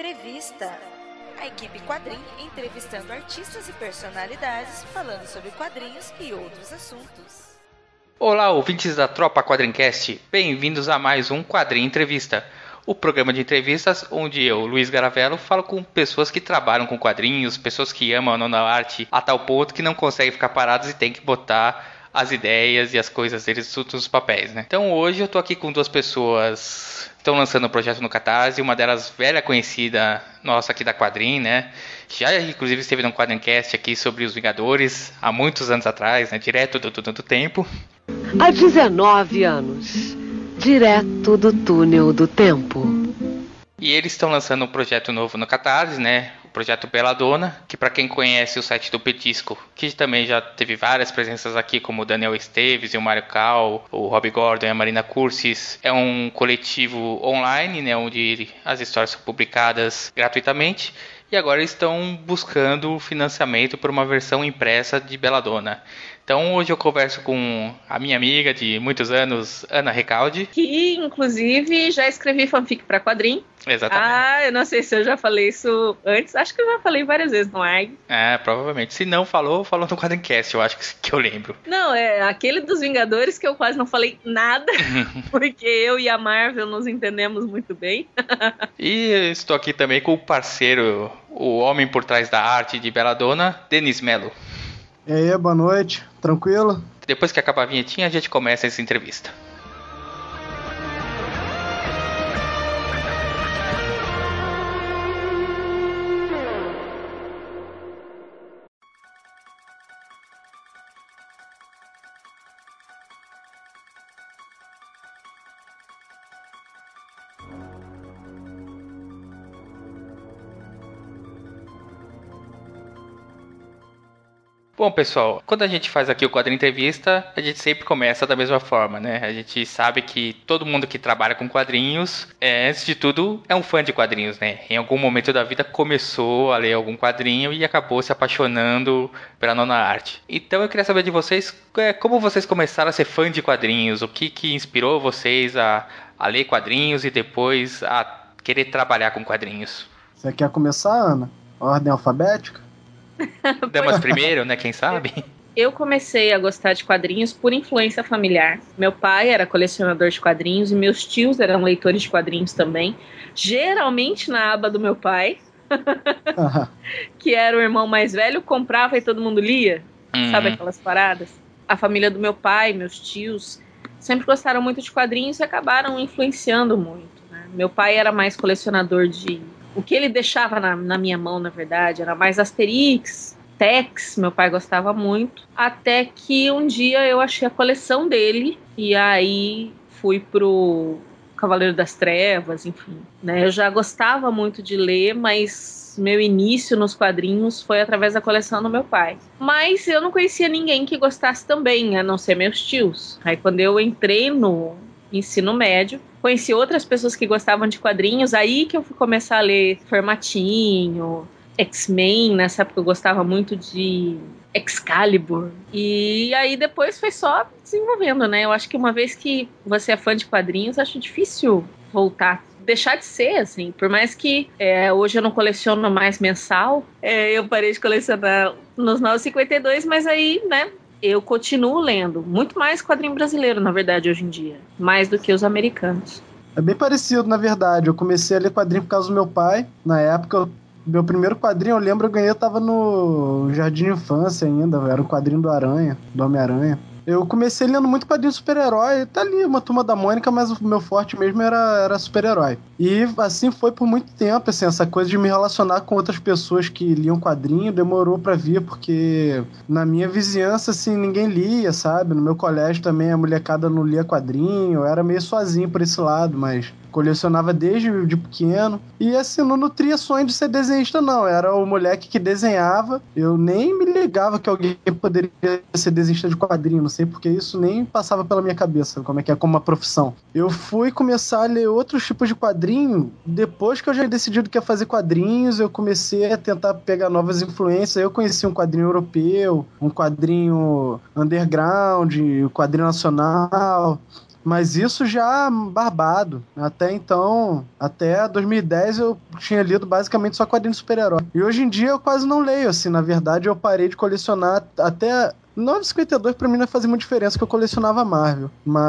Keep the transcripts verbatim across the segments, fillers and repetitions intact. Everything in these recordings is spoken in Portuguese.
Entrevista. A equipe Quadrim entrevistando artistas e personalidades, falando sobre quadrinhos e outros assuntos. Olá, ouvintes da Tropa Quadrincast, bem-vindos a mais um Quadrim Entrevista, o programa de entrevistas onde eu, Luiz Garavello, falo com pessoas que trabalham com quadrinhos, pessoas que amam a nona arte a tal ponto que não conseguem ficar paradas e tem que botar as ideias e as coisas deles tudo nos papéis, né? Então hoje eu tô aqui com duas pessoas que estão lançando um projeto no Catarse, uma delas velha conhecida nossa aqui da Quadrim, né? Já inclusive esteve num Quadrincast aqui sobre os Vingadores há muitos anos atrás, né? Direto do, do, do tempo. Há dezenove anos, direto do túnel do tempo. E eles estão lançando um projeto novo no Catarse, né? O projeto Belladonna, que para quem conhece o site do Petisco, que também já teve várias presenças aqui, como o Daniel Esteves e o Mário Cal, o Rob Gordon e a Marina Curcis, é um coletivo online, né? Onde as histórias são publicadas gratuitamente. E agora eles estão buscando financiamento para uma versão impressa de Belladonna. Então hoje eu converso com a minha amiga de muitos anos, Ana Recalde. Que inclusive já escrevi fanfic para Quadrim. Exatamente. Ah, eu não sei se eu já falei isso antes. Acho que eu já falei várias vezes no ar. É, provavelmente. Se não falou, falou no Quadrincast, eu acho que, que eu lembro. Não, é aquele dos Vingadores que eu quase não falei nada, porque eu e a Marvel nos entendemos muito bem. E estou aqui também com o parceiro, o homem por trás da arte de Belladonna, Denis Mello. E aí, boa noite, tranquilo? Depois que acabar a vinhetinha, a gente começa essa entrevista. Bom, pessoal, quando a gente faz aqui o Quadrinho Entrevista, a gente sempre começa da mesma forma, né? A gente sabe que todo mundo que trabalha com quadrinhos, é, antes de tudo, é um fã de quadrinhos, né? Em algum momento da vida começou a ler algum quadrinho e acabou se apaixonando pela nona arte. Então eu queria saber de vocês, é, como vocês começaram a ser fã de quadrinhos? O que, que inspirou vocês a, a ler quadrinhos e depois a querer trabalhar com quadrinhos? Você quer começar, Ana? Ordem alfabética? Damas primeiro, né? Quem sabe? Eu comecei a gostar de quadrinhos por influência familiar. Meu pai era colecionador de quadrinhos e meus tios eram leitores de quadrinhos também. Geralmente na aba do meu pai, que era o irmão mais velho, comprava e todo mundo lia. Uhum. Sabe aquelas paradas? A família do meu pai, meus tios, sempre gostaram muito de quadrinhos e acabaram influenciando muito, né? Meu pai era mais colecionador de... O que ele deixava na, na minha mão, na verdade, era mais Asterix, Tex, meu pai gostava muito. Até que um dia eu achei a coleção dele e aí fui pro Cavaleiro das Trevas, enfim, né? Eu já gostava muito de ler, mas meu início nos quadrinhos foi através da coleção do meu pai. Mas eu não conhecia ninguém que gostasse também, a não ser meus tios. Aí quando eu entrei no ensino médio, conheci outras pessoas que gostavam de quadrinhos, aí que eu fui começar a ler Formatinho, X-Men, nessa época eu gostava muito de Excalibur, e aí depois foi só desenvolvendo, né? Eu acho que uma vez que você é fã de quadrinhos, acho difícil voltar, deixar de ser, assim, por mais que é, hoje eu não coleciono mais mensal, é, eu parei de colecionar nos novos cinquenta e dois, mas aí, né, eu continuo lendo, muito mais quadrinho brasileiro, na verdade, hoje em dia, mais do que os americanos. É bem parecido, na verdade. Eu comecei a ler quadrinho por causa do meu pai. Na época, eu, meu primeiro quadrinho, eu lembro, eu ganhei, eu tava no Jardim de Infância ainda, era um quadrinho do Aranha, do Homem-Aranha. Eu comecei lendo muito quadrinho de super-herói, tá ali uma Turma da Mônica, mas o meu forte mesmo era, era super-herói. E assim foi por muito tempo, assim, essa coisa de me relacionar com outras pessoas que liam quadrinho demorou pra vir, porque na minha vizinhança, assim, ninguém lia, sabe? No meu colégio também a molecada não lia quadrinho, eu era meio sozinho por esse lado, mas colecionava desde de pequeno. E assim, não nutria sonho de ser desenhista, não. Era o moleque que desenhava. Eu nem me ligava que alguém poderia ser desenhista de quadrinho, não sei porque isso nem passava pela minha cabeça, como é que é como uma profissão. Eu fui começar a ler outros tipos de quadrinho depois que eu já decidi que ia fazer quadrinhos. Eu comecei a tentar pegar novas influências. Eu conheci um quadrinho europeu, um quadrinho underground, um quadrinho nacional. Mas isso já barbado. Até então, até dois mil e dez eu tinha lido basicamente só quadrinhos de super-herói. E hoje em dia eu quase não leio, assim. Na verdade, eu parei de colecionar até... nove cinquenta e dois pra mim não fazia muita diferença, que eu colecionava Marvel.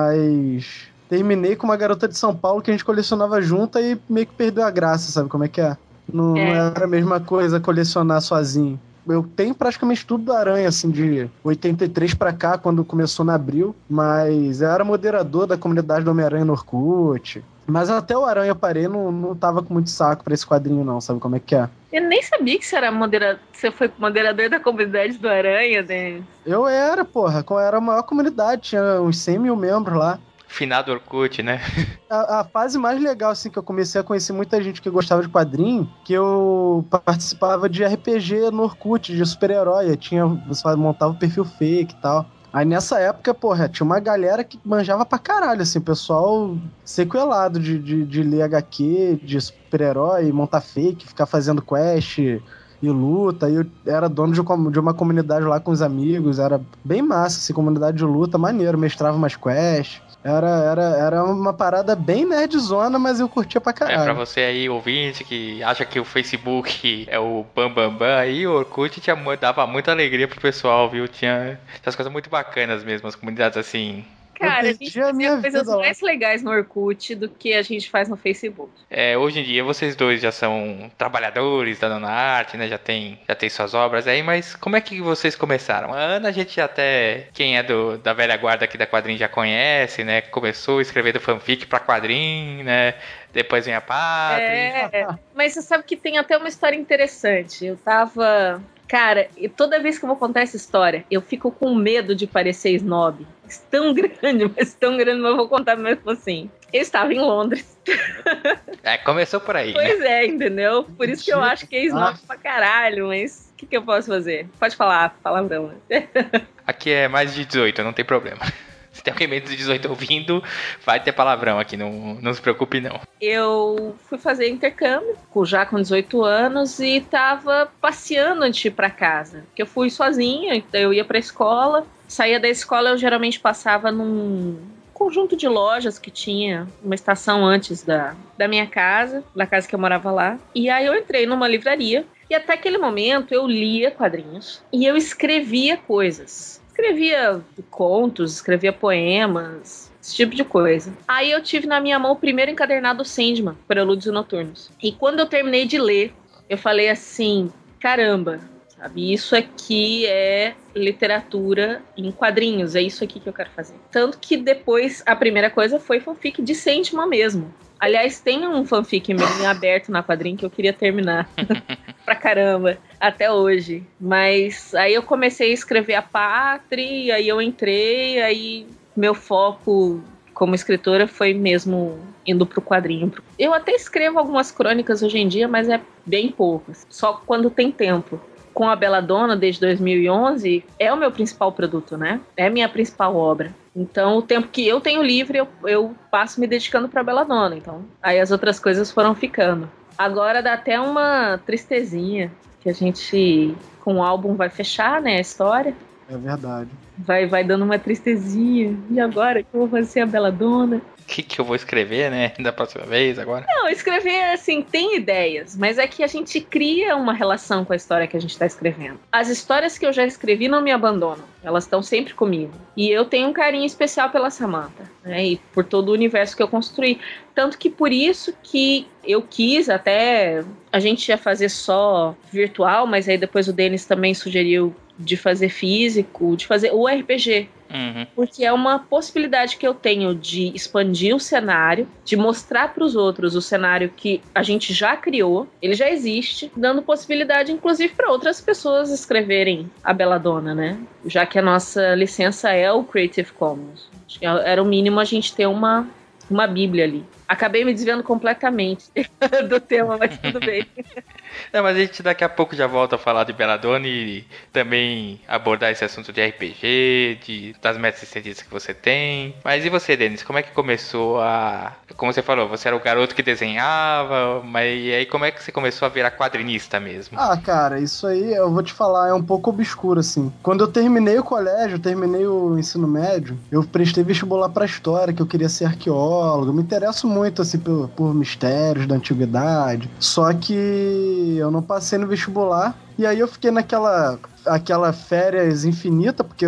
Mas... terminei com uma garota de São Paulo que a gente colecionava junto e meio que perdeu a graça, sabe como é que é? Não, é. não era a mesma coisa colecionar sozinho. Eu tenho praticamente tudo do Aranha, assim, de oitenta e três pra cá, quando começou no Abril, mas eu era moderador da comunidade do Homem-Aranha no Orkut. Mas até o Aranha eu parei, não, não tava com muito saco pra esse quadrinho não, sabe como é que é? Eu nem sabia que você era modera... você foi moderador da comunidade do Aranha, Denis. Eu era, porra, era a maior comunidade, tinha uns cem mil membros lá. Finado Orkut, né? A, a fase mais legal, assim, que eu comecei a conhecer muita gente que gostava de quadrinho, que eu participava de R P G no Orkut, de super-herói. Tinha, você montava o perfil fake e tal. Aí nessa época, porra, tinha uma galera que manjava pra caralho, assim, pessoal sequelado de, de, de ler H Q, de super-herói, montar fake, ficar fazendo quest e luta. E eu era dono de, de uma comunidade lá com os amigos, era bem massa, assim, comunidade de luta, maneiro, mestrava umas quests. Era, era, era uma parada bem nerdzona, mas eu curtia pra caralho. É, pra você aí, ouvinte, que acha que o Facebook é o bambambam, bam, bam, aí o Orkut tinha, dava muita alegria pro pessoal, viu? Tinha, tinha as coisas muito bacanas mesmo, as comunidades assim... Cara, a gente fazia coisas mais legais no Orkut do que a gente faz no Facebook. É, hoje em dia vocês dois já são trabalhadores da Nona Arte, né? Já tem, já tem suas obras aí, mas como é que vocês começaram? A Ana, a gente até, quem é do, da velha guarda aqui da quadrinho já conhece, né? Começou escrevendo fanfic pra quadrinho, né? Depois vem a Pátria. É, mas você sabe que tem até uma história interessante. Eu tava... Cara, e toda vez que eu vou contar essa história, eu fico com medo de parecer snob. Tão grande, mas tão grande, mas eu vou contar mesmo assim. Eu estava em Londres. É, começou por aí, Pois né? é, entendeu? Por isso que eu acho que é snob pra caralho, mas o que, que eu posso fazer? Pode falar, palavrão, né? Aqui é mais de dezoito, não tem problema. Se tem alguém menos de dezoito ouvindo, vai ter palavrão aqui, não, não se preocupe não. Eu fui fazer intercâmbio, já com dezoito anos, e tava passeando antes de ir pra casa. Porque eu fui sozinha, então eu ia pra escola. Saía da escola, eu geralmente passava num conjunto de lojas que tinha uma estação antes da, da minha casa, da casa que eu morava lá. E aí eu entrei numa livraria, e até aquele momento eu lia quadrinhos e eu escrevia coisas. Escrevia contos, escrevia poemas, esse tipo de coisa. Aí eu tive na minha mão o primeiro encadernado Sandman, Prelúdios Noturnos. E quando eu terminei de ler, eu falei assim, caramba, sabe, isso aqui é literatura em quadrinhos, é isso aqui que eu quero fazer. Tanto que depois a primeira coisa foi fanfic de Sandman mesmo. Aliás, tem um fanfic meu em aberto na quadrinha que eu queria terminar. Pra caramba, até hoje. Mas aí eu comecei a escrever a Pátria, aí eu entrei, aí meu foco como escritora foi mesmo indo pro quadrinho. Eu até escrevo algumas crônicas hoje em dia, mas é bem poucas. Só quando tem tempo. Com a Belladonna, desde dois mil e onze, é o meu principal produto, né? É a minha principal obra. Então, o tempo que eu tenho livre, eu, eu passo me dedicando pra Belladonna. Então, aí as outras coisas foram ficando. Agora dá até uma tristezinha que a gente, com o álbum, vai fechar, né, a história. É verdade. Vai, vai dando uma tristezinha. E agora que eu vou fazer a Belladonna? O que, que eu vou escrever, né, da próxima vez agora? Não, escrever, assim, tem ideias, mas é que a gente cria uma relação com a história que a gente está escrevendo. As histórias que eu já escrevi não me abandonam, elas estão sempre comigo. E eu tenho um carinho especial pela Samantha, né, e por todo o universo que eu construí. Tanto que por isso que eu quis até... A gente ia fazer só virtual, mas aí depois o Denis também sugeriu de fazer físico, de fazer o R P G. Uhum. Porque é uma possibilidade que eu tenho de expandir o cenário, de mostrar para os outros o cenário que a gente já criou, ele já existe, dando possibilidade, inclusive, para outras pessoas escreverem a Belladonna, né? Já que a nossa licença é o Creative Commons. Acho que era o mínimo a gente ter uma, uma bíblia ali. Acabei me desviando completamente do tema, mas tudo bem. Não, mas a gente daqui a pouco já volta a falar de Belladonna e também abordar esse assunto de R P G, de, das metas estendidas que você tem. Mas e você, Denis? Como é que começou a... Como você falou, você era o garoto que desenhava, mas e aí como é que você começou a virar quadrinista mesmo? Ah, cara, isso aí eu vou te falar, é um pouco obscuro, assim. Quando eu terminei o colégio, eu terminei o ensino médio, eu prestei vestibular pra história, que eu queria ser arqueólogo. Eu me interesso muito, assim, por, por mistérios da antiguidade. Só que eu não passei no vestibular. E aí eu fiquei naquela aquela férias infinita, porque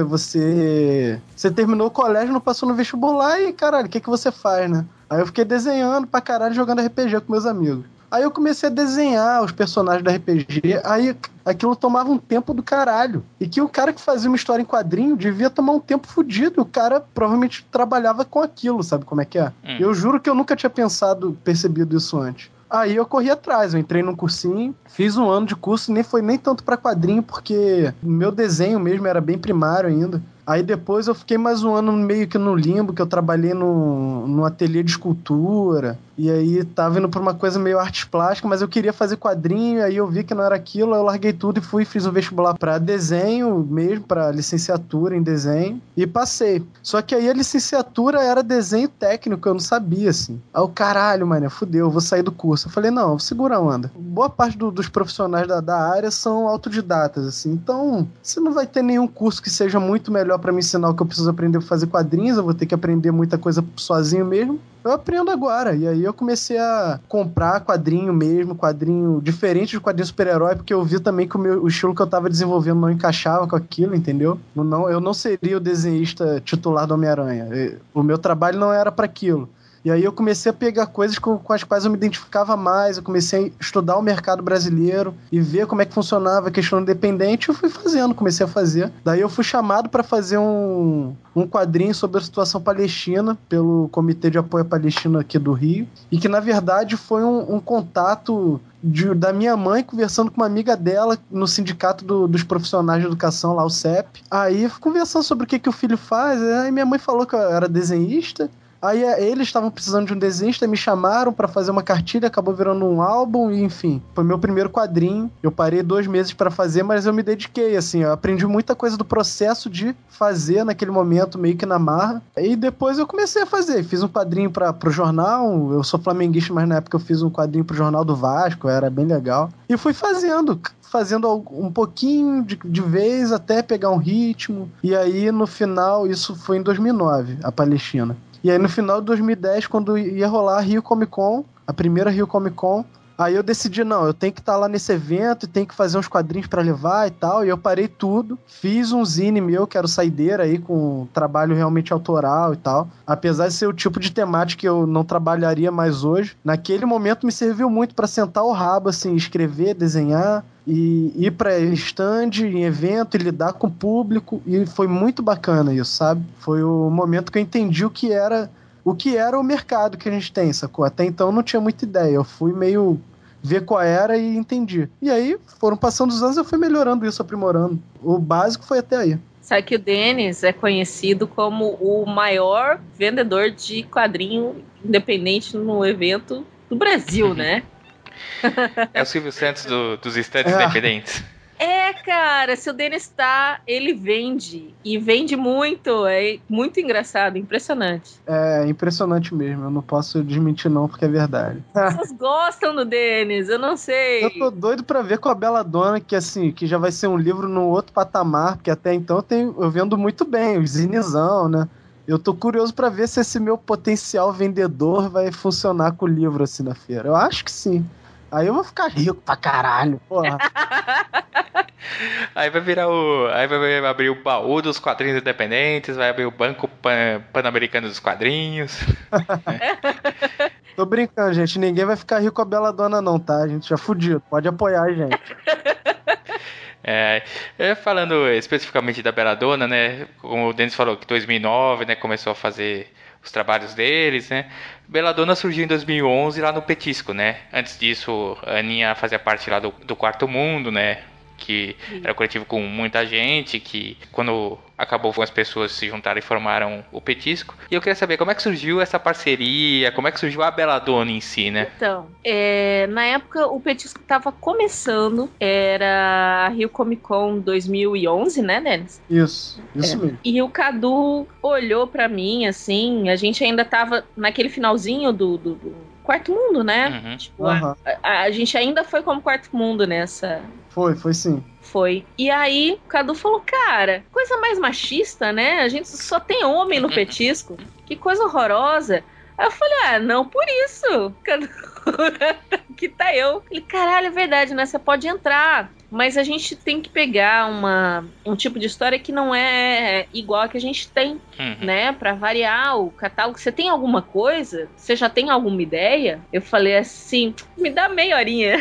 você você terminou o colégio, não passou no vestibular e, caralho, o que que você faz, né? Aí eu fiquei desenhando pra caralho, jogando R P G com meus amigos. Aí eu comecei a desenhar os personagens do R P G, aí aquilo tomava um tempo do caralho. E que o cara que fazia uma história em quadrinho devia tomar um tempo fodido. O cara provavelmente trabalhava com aquilo, sabe como é que é? Hum. Eu juro que eu nunca tinha pensado, percebido isso antes. Aí eu corri atrás, eu entrei num cursinho, fiz um ano de curso, nem foi nem tanto pra quadrinho, porque meu desenho mesmo era bem primário ainda. Aí depois eu fiquei mais um ano meio que no limbo, que eu trabalhei no, no ateliê de escultura. E aí tava indo pra uma coisa meio artes plásticas, mas eu queria fazer quadrinho, aí eu vi que não era aquilo, eu larguei tudo e fui e fiz um vestibular pra desenho mesmo, pra licenciatura em desenho, e passei. Só que aí a licenciatura era desenho técnico, eu não sabia, assim. Aí o caralho, mano, fudeu, eu vou sair do curso. Eu falei, não, segura a onda. Boa parte do, dos profissionais da, da área são autodidatas, assim, então você não vai ter nenhum curso que seja muito melhor pra me ensinar o que eu preciso aprender pra fazer quadrinhos, eu vou ter que aprender muita coisa sozinho mesmo. Eu aprendo agora. E aí eu comecei a comprar quadrinho mesmo, quadrinho diferente de quadrinho super-herói, porque eu vi também que o, meu, o estilo que eu tava desenvolvendo não encaixava com aquilo, entendeu? Não, eu não seria o desenhista titular do Homem-Aranha. O meu trabalho não era para aquilo. E aí eu comecei a pegar coisas com, com as quais eu me identificava mais, eu comecei a estudar o mercado brasileiro e ver como é que funcionava a questão independente, e eu fui fazendo, comecei a fazer. Daí eu fui chamado para fazer um, um quadrinho sobre a situação palestina pelo Comitê de Apoio à Palestina aqui do Rio, e que na verdade foi um, um contato de, da minha mãe conversando com uma amiga dela no sindicato do, dos profissionais de educação lá, o C E P. Aí conversando sobre o que, que o filho faz, aí minha mãe falou que eu era desenhista. Aí eles estavam precisando de um desenhista, me chamaram pra fazer uma cartilha, acabou virando um álbum, e enfim, foi meu primeiro quadrinho. Eu parei dois meses pra fazer, mas eu me dediquei, assim, eu aprendi muita coisa do processo de fazer naquele momento, meio que na marra. E depois eu comecei a fazer, fiz um quadrinho pra, pro jornal, eu sou flamenguista, mas na época eu fiz um quadrinho pro jornal do Vasco, era bem legal. E fui fazendo, fazendo um pouquinho de, de vez até pegar um ritmo. E aí no final, isso foi em dois mil e nove, a Palestina. E aí no final de dois mil e dez, quando ia rolar a Rio Comic Con, a primeira Rio Comic Con, aí eu decidi, não, eu tenho que estar lá nesse evento e tenho que fazer uns quadrinhos pra levar e tal, e eu parei tudo, fiz um zine meu, que era o Saideira aí, com trabalho realmente autoral e tal, apesar de ser o tipo de temática que eu não trabalharia mais hoje, naquele momento me serviu muito pra sentar o rabo, assim, escrever, desenhar, e ir pra stand, em evento, e lidar com o público, e foi muito bacana isso, sabe? Foi o momento que eu entendi o que era o que era o mercado que a gente tem, sacou? Até então eu não tinha muita ideia, eu fui meio ver qual era e entendi. E aí, foram passando os anos, eu fui melhorando isso, aprimorando. O básico foi até aí. Sabe que o Denis é conhecido como o maior vendedor de quadrinho independente no evento do Brasil, né? É o Silvio Santos do, dos estantes É. independentes. É, cara, se o Denis tá, ele vende. E vende muito. É muito engraçado, impressionante. É impressionante mesmo, eu não posso desmentir não, porque é verdade. As pessoas gostam do Denis, eu não sei. Eu tô doido pra ver com a Belladonna, que assim, que já vai ser um livro no outro patamar, porque até então eu, tenho, eu vendo muito bem, o zinizão, né? Eu tô curioso pra ver se esse meu potencial vendedor vai funcionar com o livro assim na feira. Eu acho que sim. Aí eu vou ficar rico pra caralho, porra. Aí vai virar o... Aí vai abrir o baú dos quadrinhos independentes, vai abrir o banco pan, pan-americano dos quadrinhos. Tô brincando, gente. Ninguém vai ficar rico com a Belladonna não, tá? A gente já fudido. Pode apoiar a gente. É, falando especificamente da Belladonna, né? Como o Denis falou, que em dois mil e nove, né, começou a fazer os trabalhos deles, né? Belladonna surgiu em dois mil e onze lá no Petisco, né? Antes disso, a Aninha fazia parte lá do, do Quarto Mundo, né? Que era um coletivo com muita gente, que quando acabou com as pessoas se juntaram e formaram o Petisco. E eu queria saber como é que surgiu essa parceria, como é que surgiu a Belladonna em si, né? Então, é, na época o Petisco estava começando, era a Rio Comic Con dois mil e onze, né, Denis? Isso, isso É. mesmo. E o Cadu olhou pra mim, assim, a gente ainda tava naquele finalzinho do, do, do Quarto Mundo, né? Uhum. Tipo, Uhum. a, a, a gente ainda foi como Quarto Mundo nessa... Foi, foi sim. Foi. E aí o Cadu falou, cara, coisa mais machista, né? A gente só tem homem no Petisco. Que coisa horrorosa. Aí eu falei, ah, não por isso. Cadu, que tá eu. Ele, caralho, é verdade, né? Você pode entrar. Mas a gente tem que pegar uma, um tipo de história que não é igual a que a gente tem, Uhum. né? Pra variar o catálogo. Você tem alguma coisa? Você já tem alguma ideia? Eu falei assim, me dá meia horinha.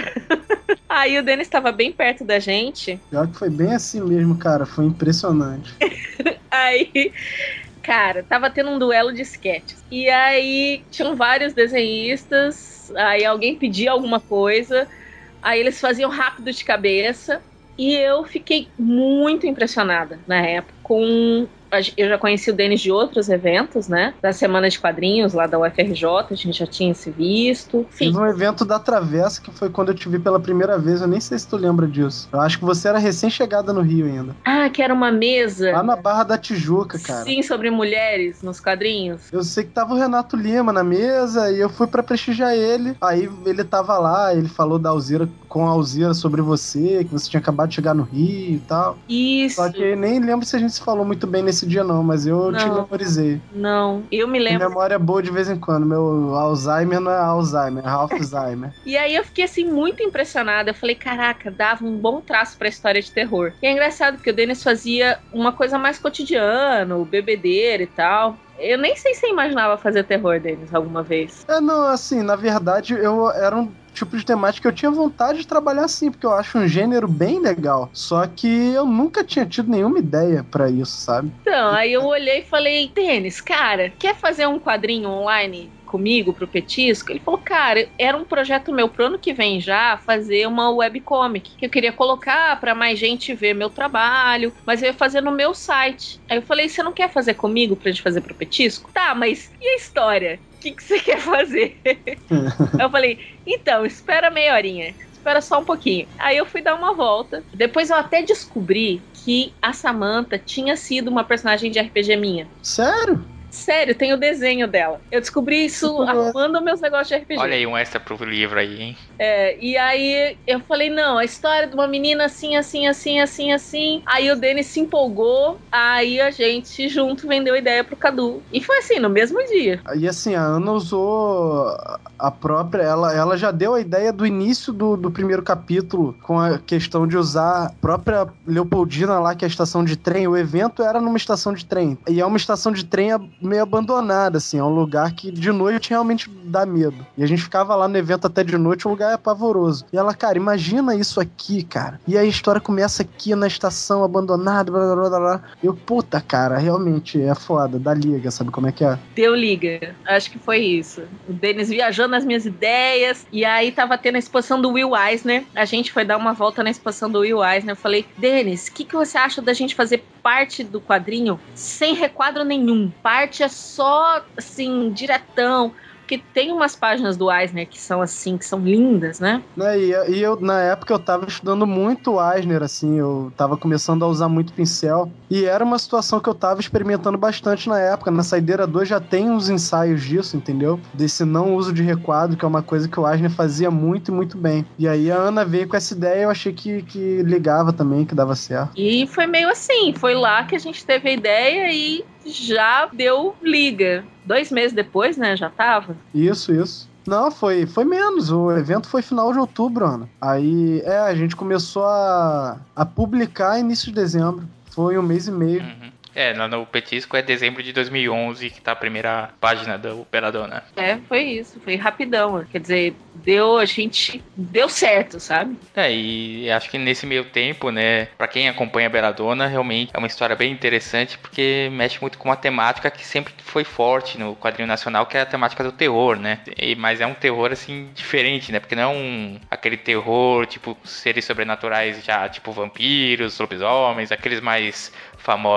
Aí o Denis estava bem perto da gente. Pior que foi bem assim mesmo, cara. Foi impressionante. Aí, cara, tava tendo um duelo de sketches. E aí tinham vários desenhistas. Aí alguém pedia alguma coisa. Aí eles faziam rápido de cabeça. E eu fiquei muito impressionada na época com... Eu já conheci o Denis de outros eventos, né? Da Semana de Quadrinhos, lá da U F R J, a gente já tinha se visto. Enfim. Fiz um evento da Travessa, que foi quando eu te vi pela primeira vez, eu nem sei se tu lembra disso. Eu acho que você era recém-chegada no Rio ainda. Ah, que era uma mesa. Lá na Barra da Tijuca, cara. Sim, sobre mulheres nos quadrinhos. Eu sei que tava o Renato Lima na mesa e eu fui pra prestigiar ele. Aí ele tava lá, ele falou da Alzira, com a Alzira sobre você, que você tinha acabado de chegar no Rio e tal. Isso. Só que nem lembro se a gente se falou muito bem nesse dia não, mas eu Não. te memorizei. Não, eu me Minha lembro. memória é boa de vez em quando. Meu Alzheimer não é Alzheimer, é Alzheimer. E aí eu fiquei assim muito impressionada. Eu falei, caraca, dava um bom traço pra história de terror. E é engraçado porque o Denis fazia uma coisa mais cotidiana, bebedeira e tal. Eu nem sei se você imaginava fazer terror, Denis, alguma vez. É, não, assim, na verdade, eu era um tipo de temática que eu tinha vontade de trabalhar assim, porque eu acho um gênero bem legal. Só que eu nunca tinha tido nenhuma ideia pra isso, sabe? Então, aí eu olhei e falei, Denis, cara, quer fazer um quadrinho online comigo pro Petisco? Ele falou, cara, era um projeto meu pro ano que vem já, fazer uma webcomic, que eu queria colocar pra mais gente ver meu trabalho, mas eu ia fazer no meu site. Aí eu falei, você não quer fazer comigo pra gente fazer pro Petisco? Tá, mas e a história? O que, que você quer fazer? Aí eu falei, então, espera meia horinha. Espera só um pouquinho. Aí eu fui dar uma volta. Depois eu até descobri que a Samantha tinha sido uma personagem de R P G minha. Sério? Sério, tem o desenho dela. Eu descobri isso arrumando meus negócios de R P G. Olha aí um extra pro livro aí, hein? É, e aí eu falei, não, a história de uma menina assim, assim, assim, assim, assim. Aí o Denis se empolgou, aí a gente junto vendeu a ideia pro Cadu. E foi assim, no mesmo dia. E assim, a Ana usou a própria... Ela, ela já deu a ideia do início do, do primeiro capítulo, com a questão de usar a própria Leopoldina lá, que é a estação de trem. O evento era numa estação de trem. E é uma estação de trem meio abandonada, assim. É um lugar que de noite realmente dá medo. E a gente ficava lá no evento até de noite, o lugar é pavoroso. E ela, cara, imagina isso aqui, cara. E aí a história começa aqui na estação abandonada, blá, blá, blá, blá. Eu, puta, cara, realmente é foda. Dá liga, sabe como é que é? Deu liga. Acho que foi isso. O Denis viajando nas minhas ideias. E aí tava tendo a exposição do Will Eisner. A gente foi dar uma volta na exposição do Will Eisner. Eu falei, Denis, o que, que você acha da gente fazer parte do quadrinho sem requadro nenhum? Parte é só, assim, diretão. Porque tem umas páginas do Eisner que são assim, que são lindas, né? né e, e eu, na época, eu tava estudando muito o Eisner, assim, eu tava começando a usar muito pincel. E era uma situação que eu tava experimentando bastante na época. Na Saideira dois já tem uns ensaios disso, entendeu? Desse não uso de requadro, que é uma coisa que o Eisner fazia muito e muito bem. E aí a Ana veio com essa ideia e eu achei que, que ligava também, que dava certo. E foi meio assim, foi lá que a gente teve a ideia e já deu liga. Dois meses depois, né, já tava. Isso, isso. Não, foi, foi menos. O evento foi final de outubro, Ana. Aí, é, a gente começou a, a publicar início de dezembro. Foi um mês e meio. Uhum. É, no, no Petisco é dezembro de dois mil e onze que tá a primeira página do Belladonna. É, foi isso, foi rapidão. Quer dizer, deu, a gente deu certo, sabe? É, e acho que nesse meio tempo, né, pra quem acompanha a Belladonna, realmente é uma história bem interessante, porque mexe muito com uma temática que sempre foi forte no quadrinho nacional, que é a temática do terror, né? E, mas é um terror, assim, diferente, né? Porque não é um, aquele terror, tipo, seres sobrenaturais já, tipo vampiros, lobisomens, aqueles mais famosos. É um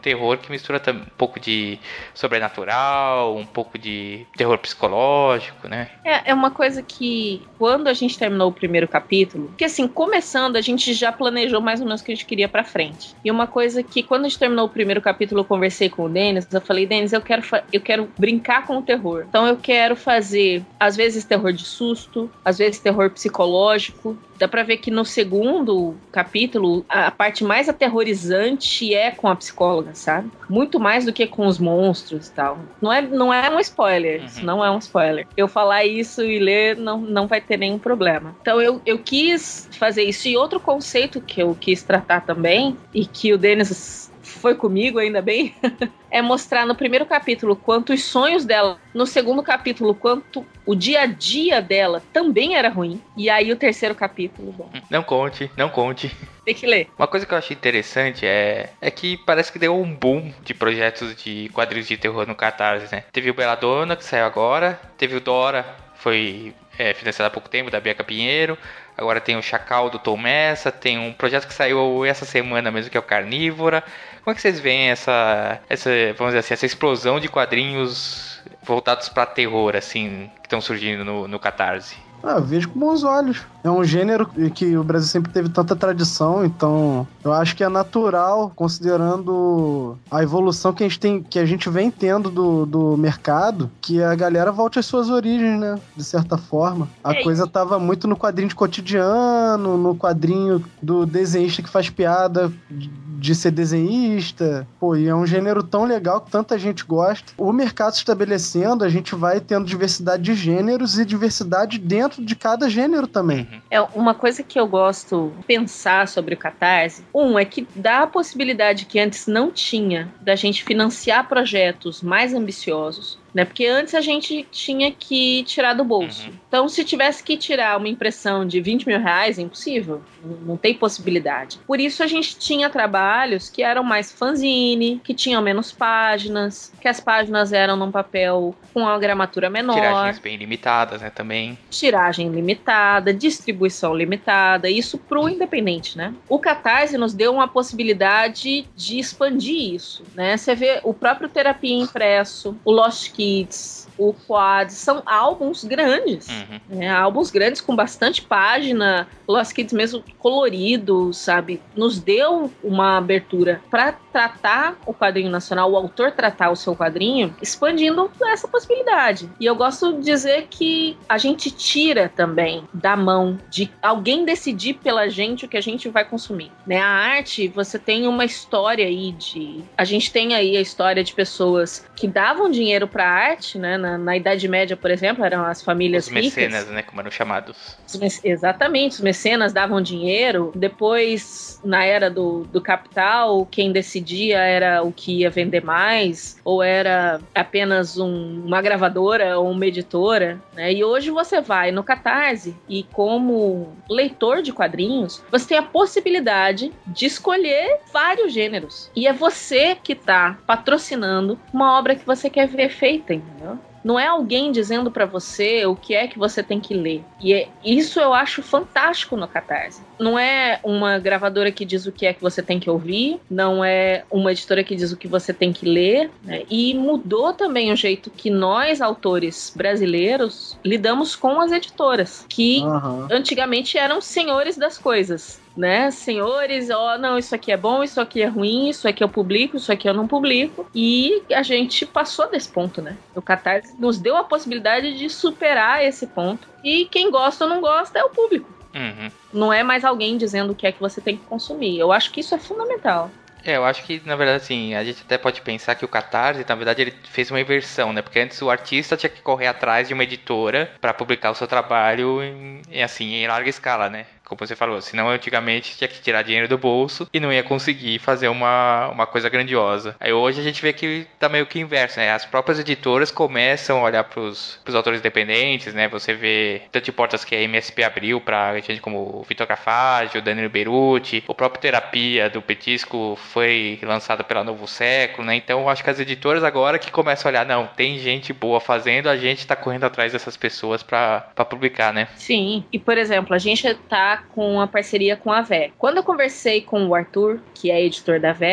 terror que mistura um pouco de sobrenatural, um pouco de terror psicológico, né? É, é uma coisa que, quando a gente terminou o primeiro capítulo, porque assim, começando, a gente já planejou mais ou menos o que a gente queria pra frente. E uma coisa que, quando a gente terminou o primeiro capítulo, eu conversei com o Denis, eu falei, Denis, eu quero, eu quero brincar com o terror. Então eu quero fazer, às vezes, terror de susto, às vezes terror psicológico. Dá pra ver que no segundo capítulo, a parte mais aterrorizante é com a psicóloga, sabe? Muito mais do que com os monstros e tal. Não é, não é um spoiler, uhum. Isso não é um spoiler. Eu falar isso e ler não, não vai ter nenhum problema. Então eu, eu quis fazer isso. E outro conceito que eu quis tratar também, e que o Denis foi comigo, ainda bem, é mostrar no primeiro capítulo quanto os sonhos dela, no segundo capítulo quanto o dia a dia dela também era ruim, e aí o terceiro capítulo, bom. Não conte, não conte. Tem que ler. Uma coisa que eu achei interessante é, é que parece que deu um boom de projetos de quadrinhos de terror no Catarse, né? Teve o Belladonna, que saiu agora, teve o Dora, foi é, financiado há pouco tempo, da Bianca Pinheiro. Agora tem o Chacal do Tom Messa, tem um projeto que saiu essa semana mesmo, que é o Carnívora. Como é que vocês veem essa, essa, vamos dizer assim, essa explosão de quadrinhos voltados para terror, assim, que estão surgindo no, no Catarse? Ah, eu vejo com bons olhos. É um gênero que o Brasil sempre teve tanta tradição, então eu acho que é natural, considerando a evolução que a gente, tem, que a gente vem tendo do, do mercado, que a galera volte às suas origens, né? De certa forma. A é coisa tava muito no quadrinho de cotidiano, no quadrinho do desenhista que faz piada de ser desenhista. Pô, e é um gênero tão legal que tanta gente gosta. O mercado se estabelecendo, a gente vai tendo diversidade de gêneros e diversidade dentro de cada gênero também. É uma coisa que eu gosto de pensar sobre o Catarse. Um, é que dá a possibilidade que antes não tinha da gente financiar projetos mais ambiciosos, né? Porque antes a gente tinha que tirar do bolso. Uhum. Então, se tivesse que tirar uma impressão de vinte mil reais, é impossível. Não tem possibilidade. Por isso a gente tinha trabalhos que eram mais fanzine, que tinham menos páginas, que as páginas eram num papel com uma gramatura menor. Tiragens bem limitadas, né, também. Tiragem limitada, distribuição limitada, isso pro independente, né? O Catarse nos deu uma possibilidade de expandir isso, né? Você vê o próprio Terapia Impresso, o Lost Kids, o Quad, são álbuns grandes, uhum. né? Álbuns grandes com bastante página, Lost Kids mesmo colorido, sabe? Nos deu uma abertura para tratar o quadrinho nacional, o autor tratar o seu quadrinho, expandindo essa possibilidade. E eu gosto de dizer que a gente tira também da mão de alguém decidir pela gente o que a gente vai consumir, né? A arte, você tem uma história aí de... A gente tem aí a história de pessoas que davam dinheiro pra arte, né? Na, na Idade Média, por exemplo, eram as famílias ricas. Os mecenas, ricas. Né? Como eram chamados. Os, exatamente, os mecenas davam dinheiro. Depois, na era do, do capital, quem decidia era o que ia vender mais, ou era apenas um, uma gravadora ou uma editora, né? E hoje você vai no Catarse e, como leitor de quadrinhos, você tem a possibilidade de escolher vários gêneros. E é você que está patrocinando uma obra que você quer ver feita, entendeu? Não é alguém dizendo pra você o que é que você tem que ler. E é, isso eu acho fantástico no Catarse. Não é uma gravadora que diz o que é que você tem que ouvir, não é uma editora que diz o que você tem que ler, né? E mudou também o jeito que nós, autores brasileiros, lidamos com as editoras, que uhum. antigamente eram senhores das coisas, né? Senhores, ó, oh, não, isso aqui é bom, isso aqui é ruim, isso aqui eu publico, isso aqui eu não publico. E a gente passou desse ponto, né? O Catarse nos deu a possibilidade de superar esse ponto. E quem gosta ou não gosta é o público. Uhum. Não é mais alguém dizendo o que é que você tem que consumir. Eu acho que isso é fundamental. É, eu acho que, na verdade, assim, a gente até pode pensar que o Catarse, na verdade, ele fez uma inversão, né? Porque antes o artista tinha que correr atrás de uma editora para publicar o seu trabalho em, em, assim, em larga escala, né? Como você falou, senão antigamente tinha que tirar dinheiro do bolso e não ia conseguir fazer uma, uma coisa grandiosa. Aí hoje a gente vê que tá meio que inverso, né? As próprias editoras começam a olhar pros, pros autores independentes, né? Você vê tanto de portas que a M S P abriu pra gente como o Vitor Cafage, o Danilo Beruti, o próprio Terapia do Petisco foi lançado pela Novo Século, né? Então eu acho que as editoras agora que começam a olhar, não, tem gente boa fazendo, a gente tá correndo atrás dessas pessoas pra, pra publicar, né? Sim, e por exemplo, a gente tá com a parceria com a V E C. Quando eu conversei com o Arthur, que é editor da V E C,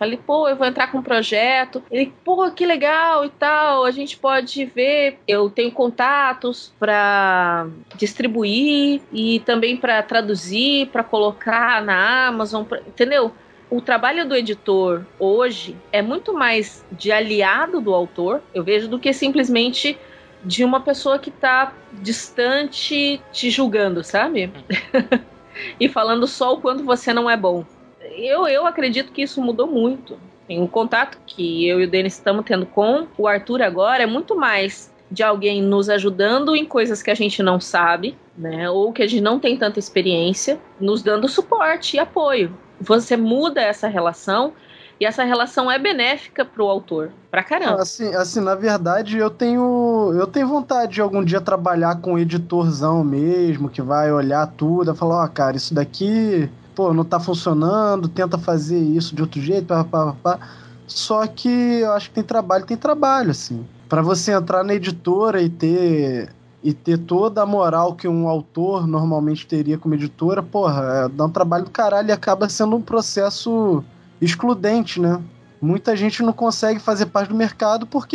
Falei, pô, eu vou entrar com um projeto. Ele, pô, que legal e tal, a gente pode ver. Eu tenho contatos para distribuir e também para traduzir, para colocar na Amazon, pra... entendeu? O trabalho do editor hoje é muito mais de aliado do autor, eu vejo, do que simplesmente de uma pessoa que está distante te julgando, sabe? E falando só o quanto você não é bom. Eu, eu acredito que isso mudou muito. O contato que eu e o Denis estamos tendo com o Arthur agora é muito mais de alguém nos ajudando em coisas que a gente não sabe, né? Ou que a gente não tem tanta experiência, nos dando suporte e apoio. Você muda essa relação e essa relação é benéfica pro autor, pra caramba. Assim, assim, na verdade, eu tenho eu tenho vontade de algum dia trabalhar com um editorzão mesmo, que vai olhar tudo e falar, ó, oh, cara, isso daqui, pô, não tá funcionando, tenta fazer isso de outro jeito, pá, pá, pá. Só que eu acho que tem trabalho, tem trabalho, assim. Pra você entrar na editora e ter... e ter toda a moral que um autor normalmente teria como editora, porra, é, dá um trabalho do caralho e acaba sendo um processo excludente, né? Muita gente não consegue fazer parte do mercado porque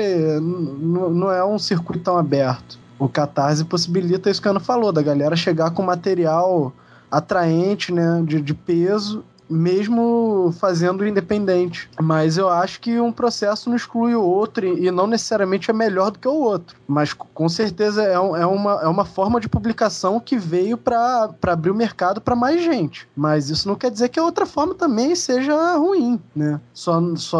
n- não é um circuito tão aberto. O Catarse possibilita isso que a Ana falou, da galera chegar com material atraente, né, de, de peso, mesmo fazendo independente. Mas eu acho que um processo não exclui o outro e não necessariamente é melhor do que o outro. Mas com certeza é, um, é, uma, é uma forma de publicação que veio para abrir o mercado para mais gente. Mas isso não quer dizer que a outra forma também seja ruim, né? Só,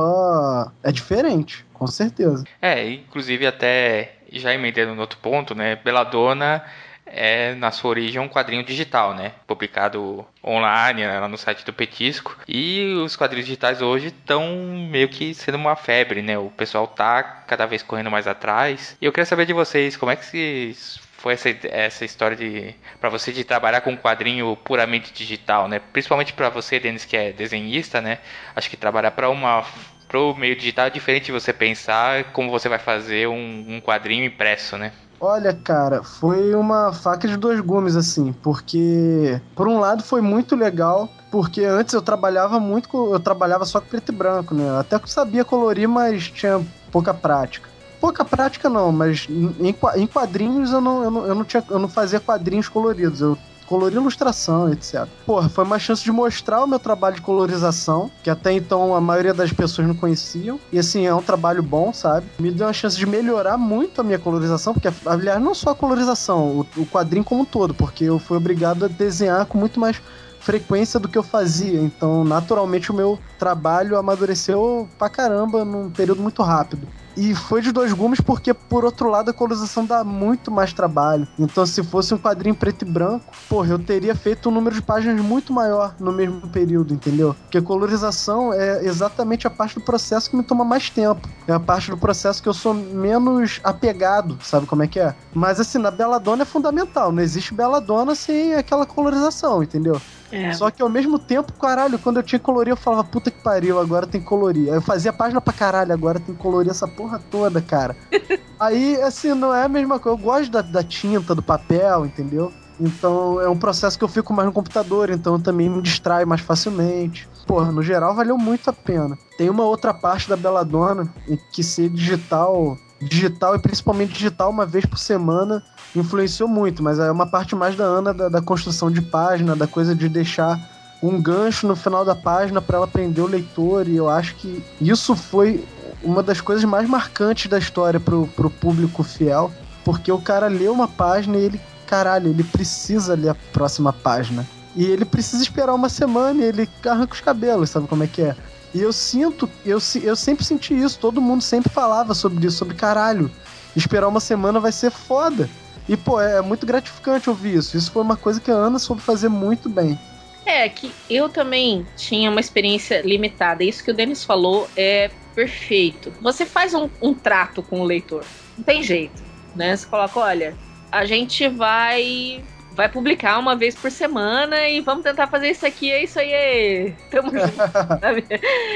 só é diferente, com certeza. É, inclusive até já emendando no outro ponto, né? Belladonna é, na sua origem, um quadrinho digital, né? Publicado online, né, lá no site do Petisco. E os quadrinhos digitais hoje estão meio que sendo uma febre, né? O pessoal tá cada vez correndo mais atrás. E eu queria saber de vocês, como é que foi essa, essa história de para você de trabalhar com um quadrinho puramente digital, né? Principalmente para você, Denis, que é desenhista, né? Acho que trabalhar para uma pro meio digital é diferente de você pensar como você vai fazer um, um quadrinho impresso, né? Olha, cara, foi uma faca de dois gumes, assim, porque, por um lado, foi muito legal, porque antes eu trabalhava muito, com, eu trabalhava só com preto e branco, né? Até que eu sabia colorir, mas tinha pouca prática. Pouca prática não, mas em, em quadrinhos eu não, eu, não, eu, não tinha, eu não fazia quadrinhos coloridos, eu coloria ilustração, etcétera. Porra, foi uma chance de mostrar o meu trabalho de colorização, que até então a maioria das pessoas não conheciam. E assim, é um trabalho bom, sabe? Me deu uma chance de melhorar muito a minha colorização, porque, aliás, não só a colorização, o, o quadrinho como um todo, porque eu fui obrigado a desenhar com muito mais frequência do que eu fazia. Então, naturalmente, o meu trabalho amadureceu pra caramba num período muito rápido. E foi de dois gumes porque, por outro lado, a colorização dá muito mais trabalho. Então, se fosse um quadrinho preto e branco, porra, eu teria feito um número de páginas muito maior no mesmo período, entendeu? Porque a colorização é exatamente a parte do processo que me toma mais tempo. É a parte do processo que eu sou menos apegado, sabe como é que é? Mas, assim, na Belladonna é fundamental. Não existe Belladonna sem aquela colorização, entendeu? É. Só que ao mesmo tempo, caralho, quando eu tinha que colorir, eu falava, puta que pariu, agora tem que colorir. Aí eu fazia página pra caralho, agora tem que colorir essa porra toda, cara. Aí, assim, não é a mesma coisa. Eu gosto da, da tinta, do papel, entendeu? Então é um processo que eu fico mais no computador, então também me distrai mais facilmente. Porra, no geral valeu muito a pena. Tem uma outra parte da Belladonna em que ser digital, digital e principalmente digital uma vez por semana influenciou muito, mas é uma parte mais da Ana, da, da construção de página, da coisa de deixar um gancho no final da página para ela prender o leitor, e eu acho que isso foi uma das coisas mais marcantes da história pro, pro público fiel, porque o cara lê uma página e ele, caralho, ele precisa ler a próxima página. E ele precisa esperar uma semana e ele arranca os cabelos, sabe como é que é? E eu sinto, eu, eu sempre senti isso, todo mundo sempre falava sobre isso, sobre caralho, esperar uma semana vai ser foda. E, pô, é muito gratificante ouvir isso. Isso foi uma coisa que a Ana soube fazer muito bem. É, que eu também tinha uma experiência limitada. Isso que o Denis falou é perfeito. Você faz um, um trato com o leitor. Não tem jeito, né? Você coloca, olha, a gente vai... vai publicar uma vez por semana e vamos tentar fazer isso aqui, é isso aí, tamo junto, sabe?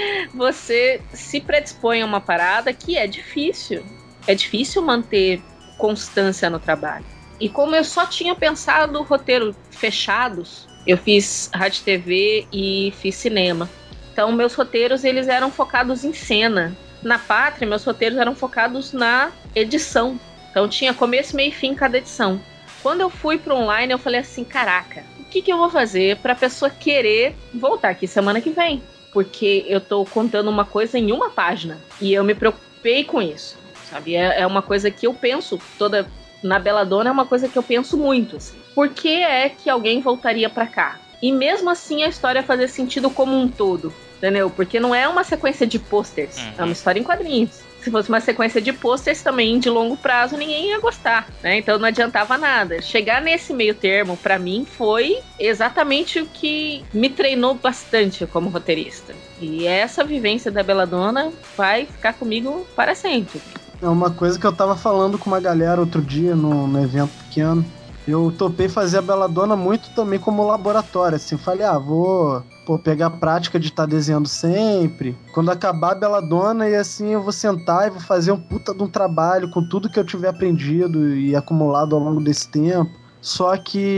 Você se predispõe a uma parada que é difícil. É difícil manter constância no trabalho. E como eu só tinha pensado roteiro fechados, eu fiz rádio, T V e fiz cinema. Então, meus roteiros, eles eram focados em cena. Na Pátria, meus roteiros eram focados na edição. Então, tinha começo, meio e fim cada edição. Quando eu fui pro online, eu falei assim, caraca, o que, que eu vou fazer pra pessoa querer voltar aqui semana que vem? Porque eu tô contando uma coisa em uma página. E eu me preocupei com isso, sabe? É, é uma coisa que eu penso toda... Na Belladonna é uma coisa que eu penso muito, assim. Por que é que alguém voltaria pra cá? E mesmo assim a história fazer sentido como um todo, entendeu? Porque não é uma sequência de posters, uhum. É uma história em quadrinhos. Se fosse uma sequência de posters também de longo prazo, ninguém ia gostar, né? Então não adiantava nada. Chegar nesse meio termo, pra mim, foi exatamente o que me treinou bastante como roteirista. E essa vivência da Belladonna vai ficar comigo para sempre. É uma coisa que eu tava falando com uma galera outro dia no, no evento pequeno. Eu topei fazer a Belladonna muito também como laboratório, assim. Falei, ah, vou pô, pegar a prática de estar tá desenhando sempre. Quando acabar a Belladonna, e assim eu vou sentar e vou fazer um puta de um trabalho com tudo que eu tiver aprendido e acumulado ao longo desse tempo. Só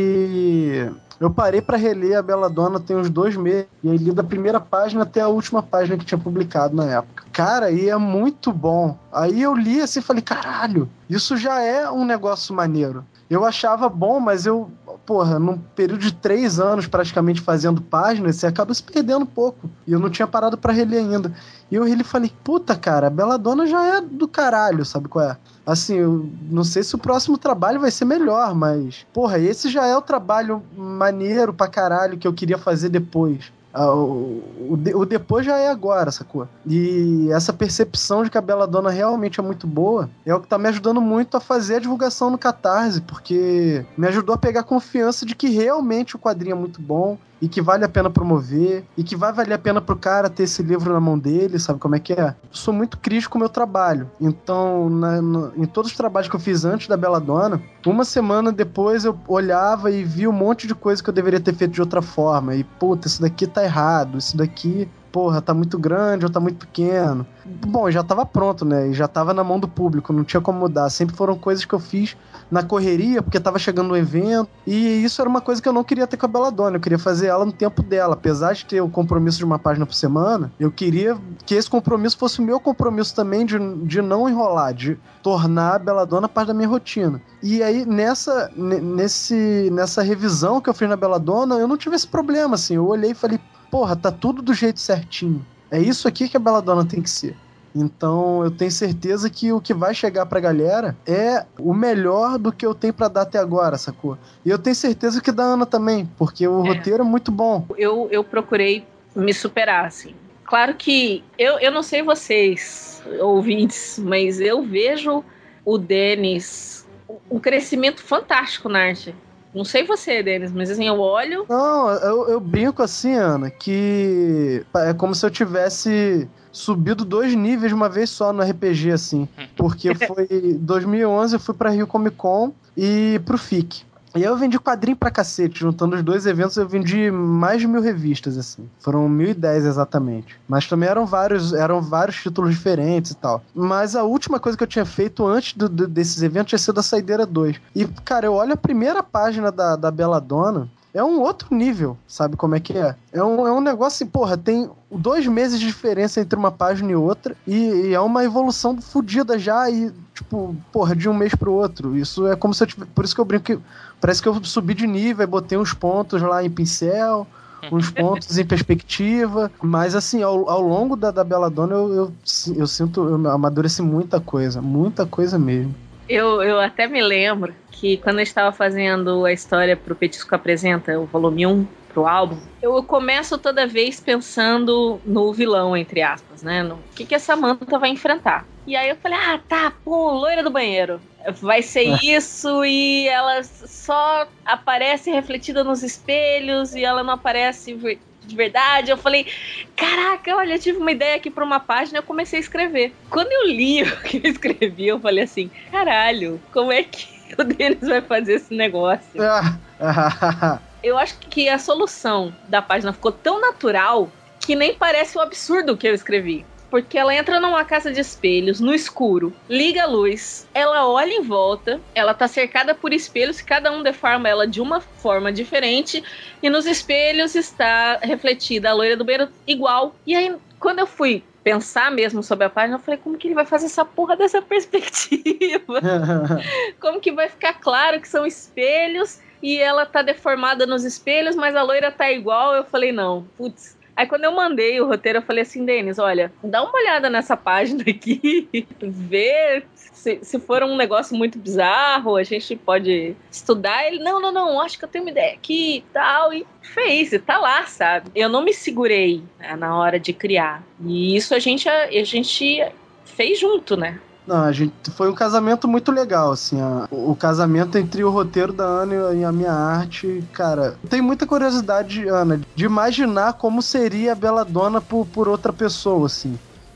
que... eu parei pra reler a Belladonna tem uns dois meses, e aí li da primeira página até a última página que tinha publicado na época. Cara, e é muito bom. Aí eu li assim e falei, caralho, isso já é um negócio maneiro. Eu achava bom, mas eu, porra, num período de três anos praticamente fazendo páginas, você acaba se perdendo um pouco. E eu não tinha parado pra reler ainda. E eu reli e falei, puta, cara, a Belladonna já é do caralho, sabe qual é? Assim, eu não sei se o próximo trabalho vai ser melhor, mas... porra, esse já é o trabalho maneiro pra caralho que eu queria fazer depois. Ah, o, o, o depois já é agora, sacou? E essa percepção de que a Belladonna realmente é muito boa é o que tá me ajudando muito a fazer a divulgação no Catarse, porque me ajudou a pegar confiança de que realmente o quadrinho é muito bom e que vale a pena promover, e que vai valer a pena pro cara ter esse livro na mão dele, sabe como é que é? Eu sou muito crítico com o meu trabalho, então na, no, em todos os trabalhos que eu fiz antes da Belladonna, uma semana depois eu olhava e via um monte de coisa que eu deveria ter feito de outra forma, e puta, isso daqui tá errado, isso daqui... porra, tá muito grande ou tá muito pequeno. Bom, já tava pronto, né? E já tava na mão do público, não tinha como mudar. Sempre foram coisas que eu fiz na correria, porque tava chegando o evento. E isso era uma coisa que eu não queria ter com a Belladonna. Eu queria fazer ela no tempo dela. Apesar de ter o compromisso de uma página por semana, eu queria que esse compromisso fosse o meu compromisso também de, de não enrolar, de tornar a Belladonna parte da minha rotina. E aí, nessa, nesse, nessa revisão que eu fiz na Belladonna, eu não tive esse problema, assim. Eu olhei e falei, porra, tá tudo do jeito certinho. É isso aqui que a Belladonna tem que ser. Então, eu tenho certeza que o que vai chegar pra galera é o melhor do que eu tenho pra dar até agora, sacou? E eu tenho certeza que da Ana também, porque o é. roteiro é muito bom. Eu, eu procurei me superar, assim. Claro que eu, eu não sei vocês, ouvintes, mas eu vejo o Denis, um crescimento fantástico na arte. Não sei você, Denis, mas assim, eu olho... Não, eu, eu brinco assim, Ana, que é como se eu tivesse subido dois níveis de uma vez só no R P G, assim. Porque foi em dois mil e onze eu fui pra Rio Comic Con e pro F I C. E aí eu vendi quadrinho pra cacete, juntando os dois eventos eu vendi mais de mil revistas, assim. Foram mil e dez exatamente. Mas também eram vários, eram vários títulos diferentes e tal. Mas a última coisa que eu tinha feito antes do, do, desses eventos tinha sido a Saideira dois. E, cara, eu olho a primeira página da, da Belladonna, é um outro nível, sabe como é que é? É um, é um negócio assim, porra, tem dois meses de diferença entre uma página e outra, e, e é uma evolução fodida já, e, tipo, porra, de um mês pro outro. Isso é como se eu tivesse... Por isso que eu brinco que parece que eu subi de nível e botei uns pontos lá em pincel, uns pontos em perspectiva, mas assim, ao, ao longo da, da Belladonna eu, eu, eu sinto, eu amadureci muita coisa, muita coisa mesmo. Eu, eu até me lembro que quando eu estava fazendo a história pro Petisco Apresenta, o volume um, pro álbum, eu começo toda vez pensando no vilão, entre aspas, né? No que, que essa Samantha vai enfrentar. E aí eu falei, ah, tá, pô, loira do banheiro. Vai ser isso, e ela só aparece refletida nos espelhos, e ela não aparece de verdade. Eu falei, caraca, olha, eu tive uma ideia aqui pra uma página, eu comecei a escrever. Quando eu li o que eu escrevi, eu falei assim, caralho, como é que o Denis vai fazer esse negócio? Eu acho que a solução da página ficou tão natural que nem parece o absurdo que eu escrevi. porque ela entra numa casa de espelhos, no escuro, liga a luz, ela olha em volta, ela tá cercada por espelhos, cada um deforma ela de uma forma diferente, e nos espelhos está refletida a loira do banheiro igual. E aí, quando eu fui pensar mesmo sobre a página, eu falei, como que ele vai fazer essa porra dessa perspectiva? Como que vai ficar claro que são espelhos e ela tá deformada nos espelhos, mas a loira tá igual? Eu falei, não, putz. Aí quando eu mandei o roteiro, eu falei assim, Denis, olha, dá uma olhada nessa página aqui, vê se, se for um negócio muito bizarro, a gente pode estudar. Ele, não, não, não, acho que eu tenho uma ideia aqui e tal, e fez, e tá lá, sabe? Eu não me segurei, né, na hora de criar, e isso a gente, a, a gente fez junto, né? Não, a gente, foi um casamento muito legal, assim, a, o, o casamento entre o roteiro da Ana e a minha arte, cara, tem muita curiosidade, Ana, de imaginar como seria a Belladonna por, por outra pessoa, assim,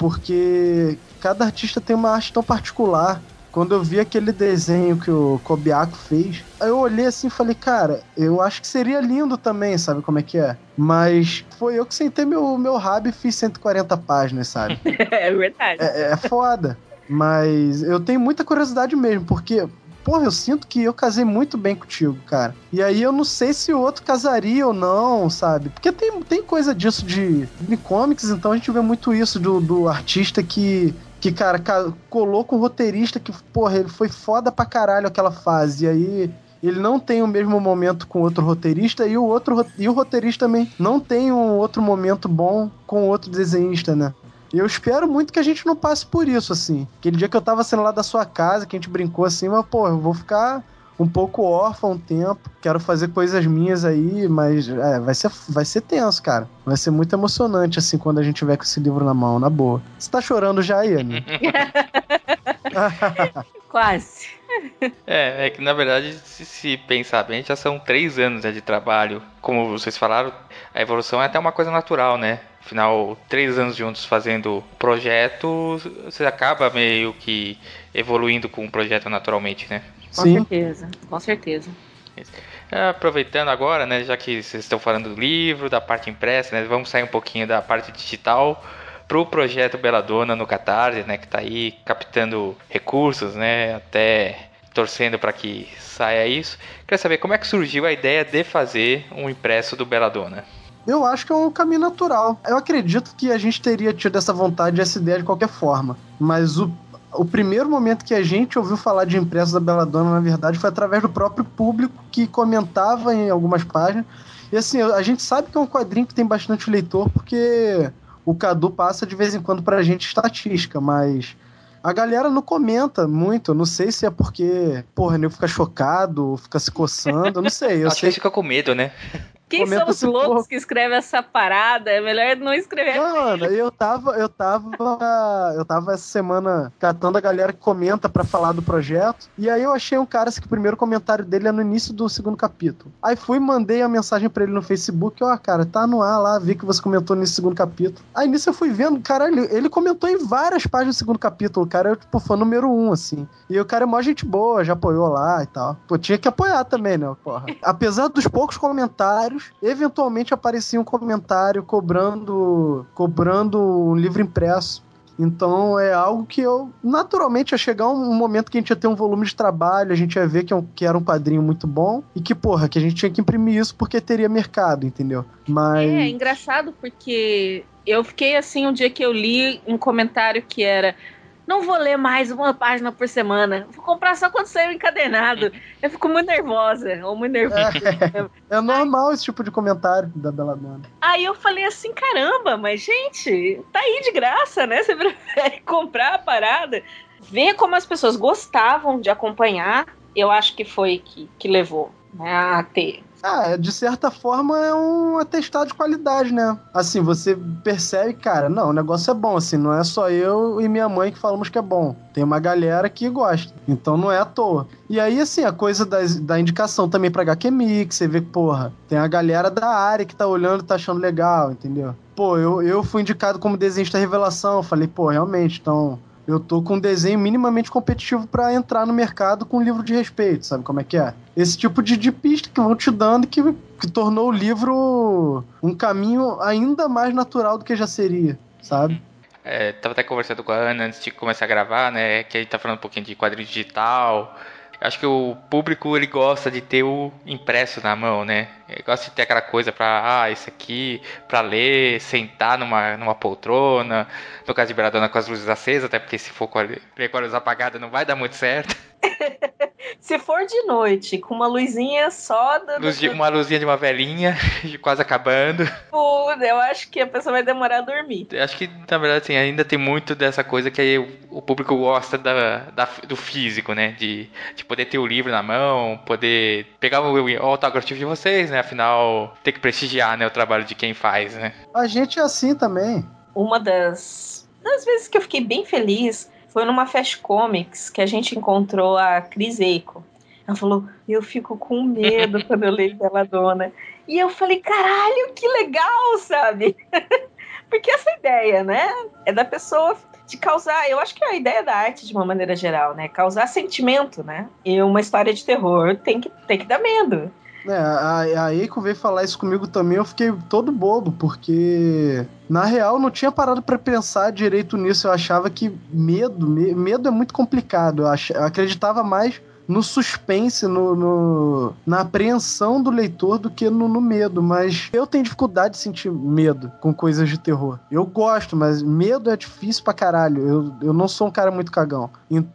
porque cada artista tem uma arte tão particular. Quando eu vi aquele desenho que o Kobiaco fez, aí eu olhei assim e falei, cara, eu acho que seria lindo também, sabe como é que é? Mas foi eu que sentei meu, meu rabo e fiz cento e quarenta páginas, sabe? É verdade. É, é foda. Mas eu tenho muita curiosidade mesmo, porque, porra, eu sinto que eu casei muito bem contigo, cara. E aí eu não sei se o outro casaria ou não, sabe? Porque tem, tem coisa disso de, de comics, então a gente vê muito isso do, do artista que, que, cara, colou com o roteirista que, porra, ele foi foda pra caralho aquela fase. E aí ele não tem o mesmo momento com outro roteirista e o, outro, e o roteirista também não tem um outro momento bom com outro desenhista, né? E eu espero muito que a gente não passe por isso, assim. Aquele dia que eu tava sendo lá da sua casa, que a gente brincou assim, mas, pô, eu vou ficar um pouco órfão um tempo, quero fazer coisas minhas aí, mas é, vai ser, vai ser tenso, cara. Vai ser muito emocionante, assim, quando a gente tiver com esse livro na mão, na boa. Você tá chorando já aí, né? Quase. É, é que na verdade, se, se pensar bem, já são três anos, né, de trabalho. Como vocês falaram, a evolução é até uma coisa natural, né? Afinal, três anos juntos fazendo projeto, você acaba meio que evoluindo com o projeto naturalmente, né? Com Sim. certeza, com certeza. Aproveitando agora, né, já que vocês estão falando do livro, da parte impressa, né, vamos sair um pouquinho da parte digital para o projeto Belladonna no Catarse, né, que está aí captando recursos, né, até torcendo para que saia isso. Quero saber como é que surgiu a ideia de fazer um impresso do Belladonna. Eu acho que é um caminho natural. Eu acredito que a gente teria tido essa vontade, essa ideia de qualquer forma. Mas o, o primeiro momento que a gente ouviu falar de impresso da Belladonna, na verdade, foi através do próprio público que comentava em algumas páginas. E assim, a gente sabe que é um quadrinho que tem bastante leitor, porque o Cadu passa de vez em quando pra gente estatística, mas a galera não comenta muito. Eu não sei se é porque, porra, nego fica chocado, fica se coçando, eu não sei. Eu Acho sei que eles ficam com medo, né? Quem Comenta são os esse loucos porra. que escrevem essa parada? É melhor não escrever. Mano, eu tava, eu tava, eu tava essa semana catando a galera que comenta pra falar do projeto, e aí eu achei um cara assim, que o primeiro comentário dele é no início do segundo capítulo. Aí fui, mandei a mensagem pra ele no Facebook, ó, cara, tá no ar lá, vi que você comentou nesse segundo capítulo. Aí nisso eu fui vendo, caralho, ele comentou em várias páginas do segundo capítulo, o cara é tipo fã número um, assim. E o cara é mó gente boa, já apoiou lá e tal. Pô, tinha que apoiar também, né, porra. Apesar dos poucos comentários, eventualmente aparecia um comentário cobrando, cobrando um livro impresso. Então é algo que eu, naturalmente, ia chegar um momento que a gente ia ter um volume de trabalho, a gente ia ver que, é um, que era um quadrinho muito bom e que, porra, que a gente tinha que imprimir isso porque teria mercado, entendeu? Mas... É, é engraçado porque eu fiquei assim um dia que eu li um comentário que era: não vou ler mais uma página por semana, vou comprar só quando sair o encadernado. Eu fico muito nervosa, ou muito nervosa. É, é normal esse tipo de comentário da Belladonna. Aí eu falei assim, caramba, mas gente, tá aí de graça, né? Você prefere comprar a parada? Ver como as pessoas gostavam de acompanhar, eu acho que foi que, que levou, né, a ter. Ah, de certa forma é um atestado de qualidade, né? Assim, você percebe, cara, não, o negócio é bom, assim, não é só eu e minha mãe que falamos que é bom. Tem uma galera que gosta, então não é à toa. E aí, assim, a coisa das, da indicação também pra H Q Mix, você vê que, porra, tem a galera da área que tá olhando e tá achando legal, entendeu? Pô, eu, eu fui indicado como desenhista revelação, falei, pô, realmente, então... eu tô com um desenho minimamente competitivo pra entrar no mercado com um livro de respeito, sabe como é que é? Esse tipo de, de pista que vão te dando que, que tornou o livro um caminho ainda mais natural do que já seria, sabe? É, tava até conversando com a Ana antes de começar a gravar, né? Que a gente tá falando um pouquinho de quadrinho digital. Eu acho que o público, ele gosta de ter o impresso na mão, né? Ele gosta de ter aquela coisa pra, ah, isso aqui, pra ler, sentar numa, numa poltrona. No caso de Belladonna, com as luzes acesas, até porque se for com a, ler com a luz apagada não vai dar muito certo. Se for de noite, com uma luzinha só... Do, Luz de, uma luzinha de uma velhinha, quase acabando. Eu acho que a pessoa vai demorar a dormir. Eu acho que, na verdade, assim, ainda tem muito dessa coisa que aí o, o público gosta da, da, do físico, né? De, de poder ter o livro na mão, poder pegar o, o autógrafo de vocês, né? Afinal, ter que prestigiar, né, o trabalho de quem faz, né? A gente é assim também. Uma das, das vezes que eu fiquei bem feliz foi numa Fast Comics que a gente encontrou a Cris Eiko. Ela falou, eu fico com medo quando eu leio Belladonna. E eu falei, caralho, que legal, sabe? Porque essa ideia, né, é da pessoa de causar, eu acho que é a ideia da arte de uma maneira geral, né, causar sentimento, né? E uma história de terror tem que, tem que dar medo. É, a, a Eiko veio falar isso comigo também, eu fiquei todo bobo, porque na real não tinha parado pra pensar direito nisso. Eu achava que medo, me, medo é muito complicado. Eu, ach, eu acreditava mais no suspense, no, no, na apreensão do leitor do que no, no medo, mas eu tenho dificuldade de sentir medo com coisas de terror. Eu gosto, mas medo é difícil pra caralho. Eu, eu não sou um cara muito cagão.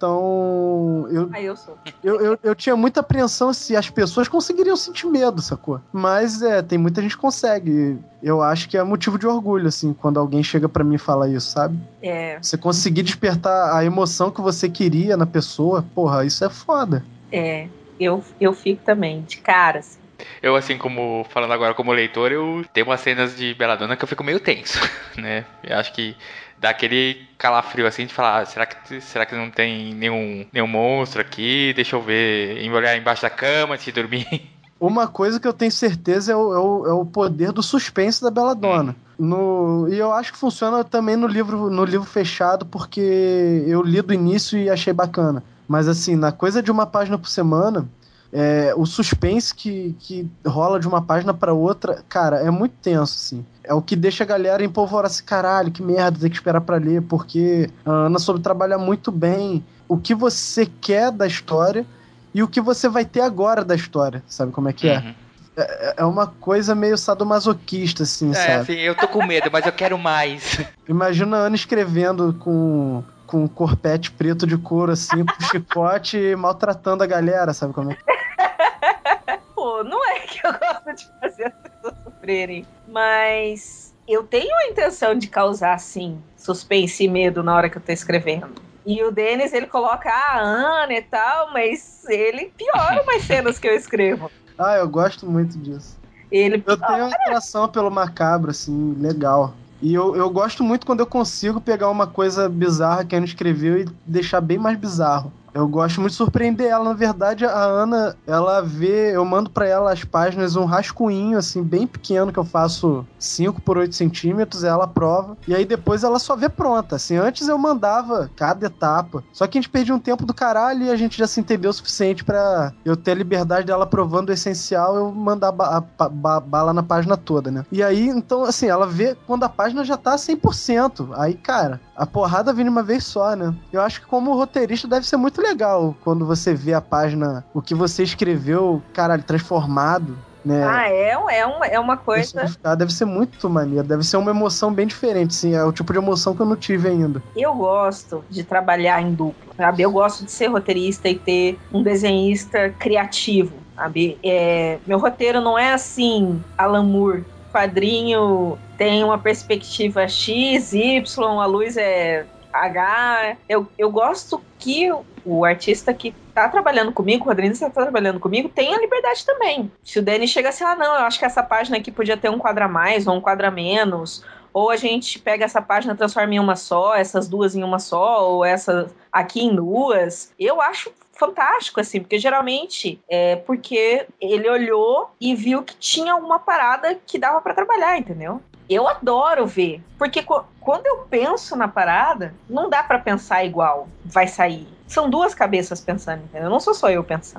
Então, eu, ah, eu sou. Eu, eu, eu tinha muita apreensão se as pessoas conseguiriam sentir medo, sacou? Mas é, tem muita gente que consegue. Eu acho que é motivo de orgulho, assim, quando alguém chega pra mim e fala isso, sabe? É. Você conseguir despertar a emoção que você queria na pessoa, porra, isso é foda. É, eu, eu fico também, de cara, assim. Eu, assim, como falando agora como leitor, eu tenho umas cenas de Belladonna que eu fico meio tenso, né? Eu acho que dá aquele calafrio, assim, de falar, ah, será que, será que não tem nenhum, nenhum monstro aqui? Deixa eu ver, olhar embaixo da cama antes de dormir. Uma coisa que eu tenho certeza é o, é o, é o poder do suspense da Belladonna. No, e eu acho que funciona também no livro, no livro fechado, porque eu li do início e achei bacana. Mas assim, na coisa de uma página por semana, é, o suspense que, que rola de uma página pra outra, cara, é muito tenso, assim. É o que deixa a galera empolvorar assim, caralho, que merda, tem que esperar pra ler, porque a Ana soube trabalhar muito bem o que você quer da história e o que você vai ter agora da história, sabe como é que é? Uhum. É, é uma coisa meio sadomasoquista, assim, é, sabe? É, assim, eu tô com medo, mas eu quero mais. Imagina a Ana escrevendo com, com um corpete preto de couro, assim, com chicote e maltratando a galera, sabe como é que é? Pô, não é que eu gosto de fazer as pessoas sofrerem, mas eu tenho a intenção de causar, assim, suspense e medo na hora que eu tô escrevendo. E o Denis, ele coloca a Ana e tal, mas ele piora umas cenas que eu escrevo. Ah, eu gosto muito disso. Ele... Eu tenho uma atração pelo macabro, assim, legal. E eu, eu gosto muito quando eu consigo pegar uma coisa bizarra que a Ana escreveu e deixar bem mais bizarro. Eu gosto muito de surpreender ela. Na verdade, a Ana, ela vê... Eu mando pra ela as páginas, um rascunho, assim, bem pequeno, que eu faço cinco por oito centímetros, ela aprova. E aí depois ela só vê pronta. Assim, antes eu mandava cada etapa. Só que a gente perdia um tempo do caralho e a gente já se entendeu o suficiente pra eu ter a liberdade dela aprovando o essencial, eu mandar ba- a, ba- bala na página toda, né? E aí, então, assim, ela vê quando a página já tá cem por cento. Aí, cara, a porrada vem de uma vez só, né? Eu acho que como roteirista deve ser muito legal quando você vê a página, o que você escreveu, caralho, transformado, né? Ah, é, é, uma, é uma coisa... Deve ser muito maneiro, deve ser uma emoção bem diferente, sim, é o tipo de emoção que eu não tive ainda. Eu gosto de trabalhar em dupla, sabe? Eu gosto de ser roteirista e ter um desenhista criativo, sabe? É, meu roteiro não é assim, Alan Moore, quadrinho tem uma perspectiva X, Y, a luz é H. Eu, eu gosto que o artista que tá trabalhando comigo, o quadrinista que tá trabalhando comigo, tenha liberdade também. Se o Danny chega assim, ah, não, eu acho que essa página aqui podia ter um quadro a mais ou um quadro a menos, ou a gente pega essa página e transforma em uma só, essas duas em uma só, ou essa aqui em duas, eu acho fantástico, assim, porque geralmente é porque ele olhou e viu que tinha alguma parada que dava pra trabalhar, entendeu? Eu adoro ver, porque co- quando eu penso na parada, não dá pra pensar igual, vai sair. São duas cabeças pensando, entendeu? Não sou só eu pensando.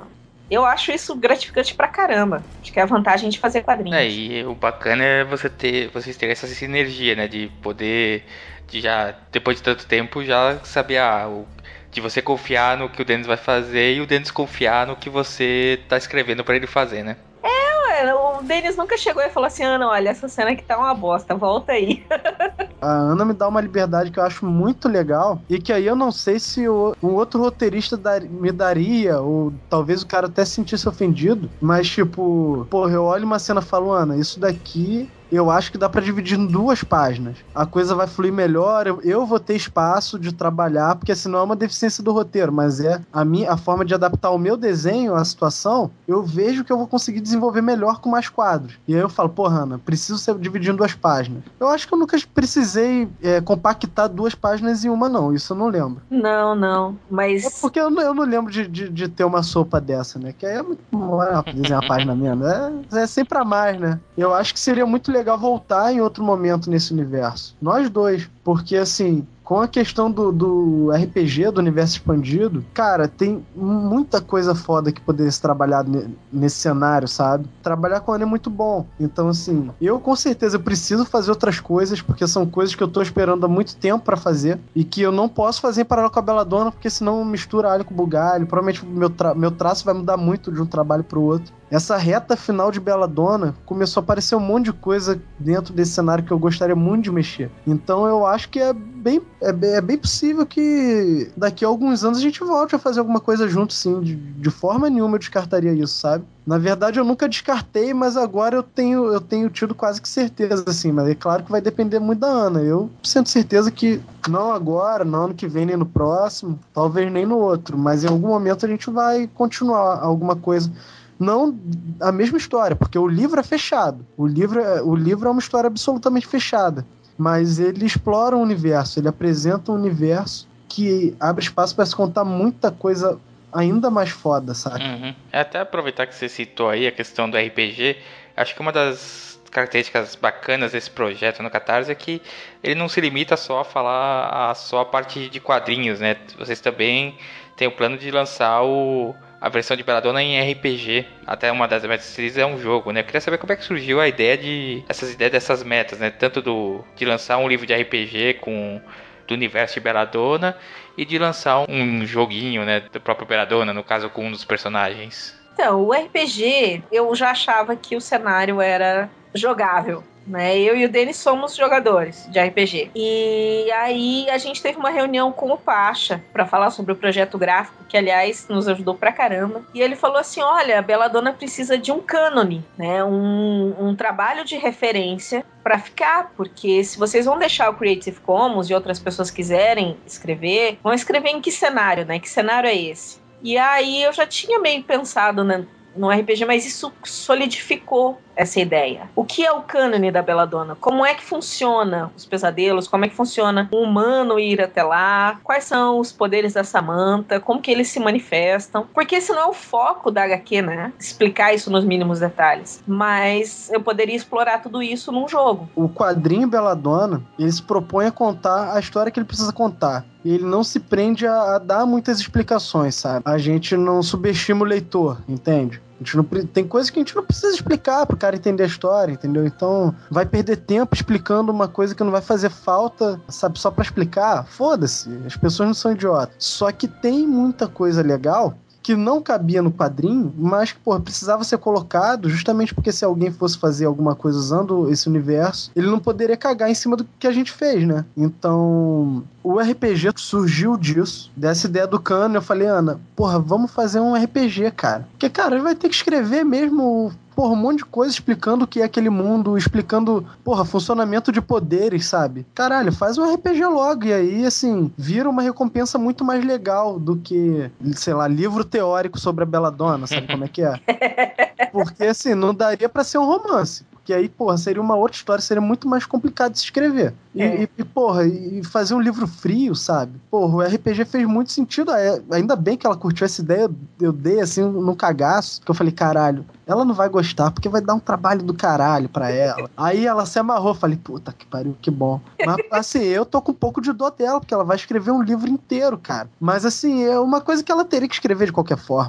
Eu acho isso gratificante pra caramba. Acho que é a vantagem de fazer quadrinhos. É, e o bacana é você ter, vocês terem essa sinergia, né? De poder, de já, depois de tanto tempo, já saber, ah, o, de você confiar no que o Denis vai fazer e o Denis confiar no que você tá escrevendo pra ele fazer, né? É, o Denis nunca chegou e falou assim, Ana, olha, essa cena aqui tá uma bosta, volta aí. A Ana me dá uma liberdade que eu acho muito legal e que aí eu não sei se o, um outro roteirista dar, me daria, ou talvez o cara até se sentisse ofendido, mas tipo, porra, eu olho uma cena e falo, Ana, isso daqui eu acho que dá pra dividir em duas páginas. A coisa vai fluir melhor, eu, eu vou ter espaço de trabalhar, porque senão é uma deficiência do roteiro, mas é a, minha, a forma de adaptar o meu desenho à situação, eu vejo que eu vou conseguir desenvolver melhor com mais quadros. E aí eu falo, pô, Hanna, preciso ser dividir em duas páginas. Eu acho que eu nunca precisei é, compactar duas páginas em uma, não. Isso eu não lembro. Não, não, mas... É porque eu não, eu não lembro de, de, de ter uma sopa dessa, né? Que aí é muito... Não é desenhar a página mesmo. É, é sempre a mais, né? Eu acho que seria muito legal legal voltar em outro momento nesse universo. Nós dois. Porque, assim, com a questão do, do R P G, do universo expandido, cara, tem muita coisa foda que poderia ser trabalhado nesse cenário, sabe? Trabalhar com ele é muito bom. Então, assim, eu com certeza preciso fazer outras coisas, porque são coisas que eu tô esperando há muito tempo pra fazer, e que eu não posso fazer em paralelo com a Belladonna, porque senão mistura alho com bugalho. Provavelmente meu, tra- meu traço vai mudar muito de um trabalho pro outro. Essa reta final de Belladonna começou a aparecer um monte de coisa dentro desse cenário que eu gostaria muito de mexer. Então eu acho que é bem, é bem, é bem possível que daqui a alguns anos a gente volte a fazer alguma coisa junto, sim. De, de forma nenhuma eu descartaria isso, sabe? Na verdade eu nunca descartei, mas agora eu tenho, eu tenho tido quase que certeza, assim. Mas é claro que vai depender muito da Ana. Eu sinto certeza que não agora, não ano que vem, nem no próximo, talvez nem no outro, mas em algum momento a gente vai continuar alguma coisa. Não a mesma história, porque o livro é fechado. O livro é, o livro é uma história absolutamente fechada. Mas ele explora o universo, ele apresenta um universo que abre espaço para se contar muita coisa ainda mais foda, sabe? Uhum. Até aproveitar que você citou aí a questão do R P G, acho que uma das características bacanas desse projeto no Catarse é que ele não se limita só a falar a só a parte de quadrinhos, né? Vocês também têm o plano de lançar o... a versão de Belladonna em R P G, até uma das metas é um jogo, né? Eu queria saber como é que surgiu a ideia de essas ideias dessas metas, né? Tanto do de lançar um livro de R P G com do universo de Belladonna e de lançar um joguinho, né, do próprio Belladonna, no caso com um dos personagens. Então, o R P G, eu já achava que o cenário era jogável. Né? Eu e o Denis somos jogadores de R P G. E aí a gente teve uma reunião com o Pacha para falar sobre o projeto gráfico, que aliás nos ajudou pra caramba. E ele falou assim, olha, a Belladonna precisa de um cânone, né? um, um trabalho de referência para ficar, porque se vocês vão deixar o Creative Commons e outras pessoas quiserem escrever, vão escrever em que cenário, né? Que cenário é esse? E aí eu já tinha meio pensado, né, no R P G, mas isso solidificou essa ideia. O que é o cânone da Belladonna? Como é que funciona os pesadelos? Como é que funciona o humano ir até lá? Quais são os poderes da Samantha? Como que eles se manifestam? Porque esse não é o foco da agá quê, né? Explicar isso nos mínimos detalhes. Mas eu poderia explorar tudo isso num jogo. O quadrinho Belladonna, ele se propõe a contar a história que ele precisa contar. E ele não se prende a, a dar muitas explicações, sabe? A gente não subestima o leitor, entende? A gente não, tem coisas que a gente não precisa explicar pro cara entender a história, entendeu? Então, vai perder tempo explicando uma coisa que não vai fazer falta, sabe? Só pra explicar? Foda-se, as pessoas não são idiotas. Só que tem muita coisa legal que não cabia no quadrinho, mas que, pô, precisava ser colocado justamente porque se alguém fosse fazer alguma coisa usando esse universo, ele não poderia cagar em cima do que a gente fez, né? Então, o R P G surgiu disso, dessa ideia do cano. Eu falei, Ana, porra, vamos fazer um R P G, cara. Porque, cara, ele vai ter que escrever mesmo... Porra, um monte de coisa explicando o que é aquele mundo, explicando, porra, funcionamento de poderes, sabe? Caralho, faz um R P G logo, e aí, assim, vira uma recompensa muito mais legal do que, sei lá, livro teórico sobre a Belladonna, sabe como é que é? Porque, assim, não daria pra ser um romance. Porque aí, porra, seria uma outra história, seria muito mais complicado de se escrever. E, é. e, porra, e fazer um livro frio, sabe? Porra, o R P G fez muito sentido. Ainda bem que ela curtiu essa ideia, eu dei, assim, num cagaço, que eu falei, caralho, ela não vai gostar, porque vai dar um trabalho do caralho pra ela. Aí ela se amarrou, falei, puta que pariu, que bom. Mas, assim, eu tô com um pouco de dó dela, porque ela vai escrever um livro inteiro, cara. Mas, assim, é uma coisa que ela teria que escrever de qualquer forma.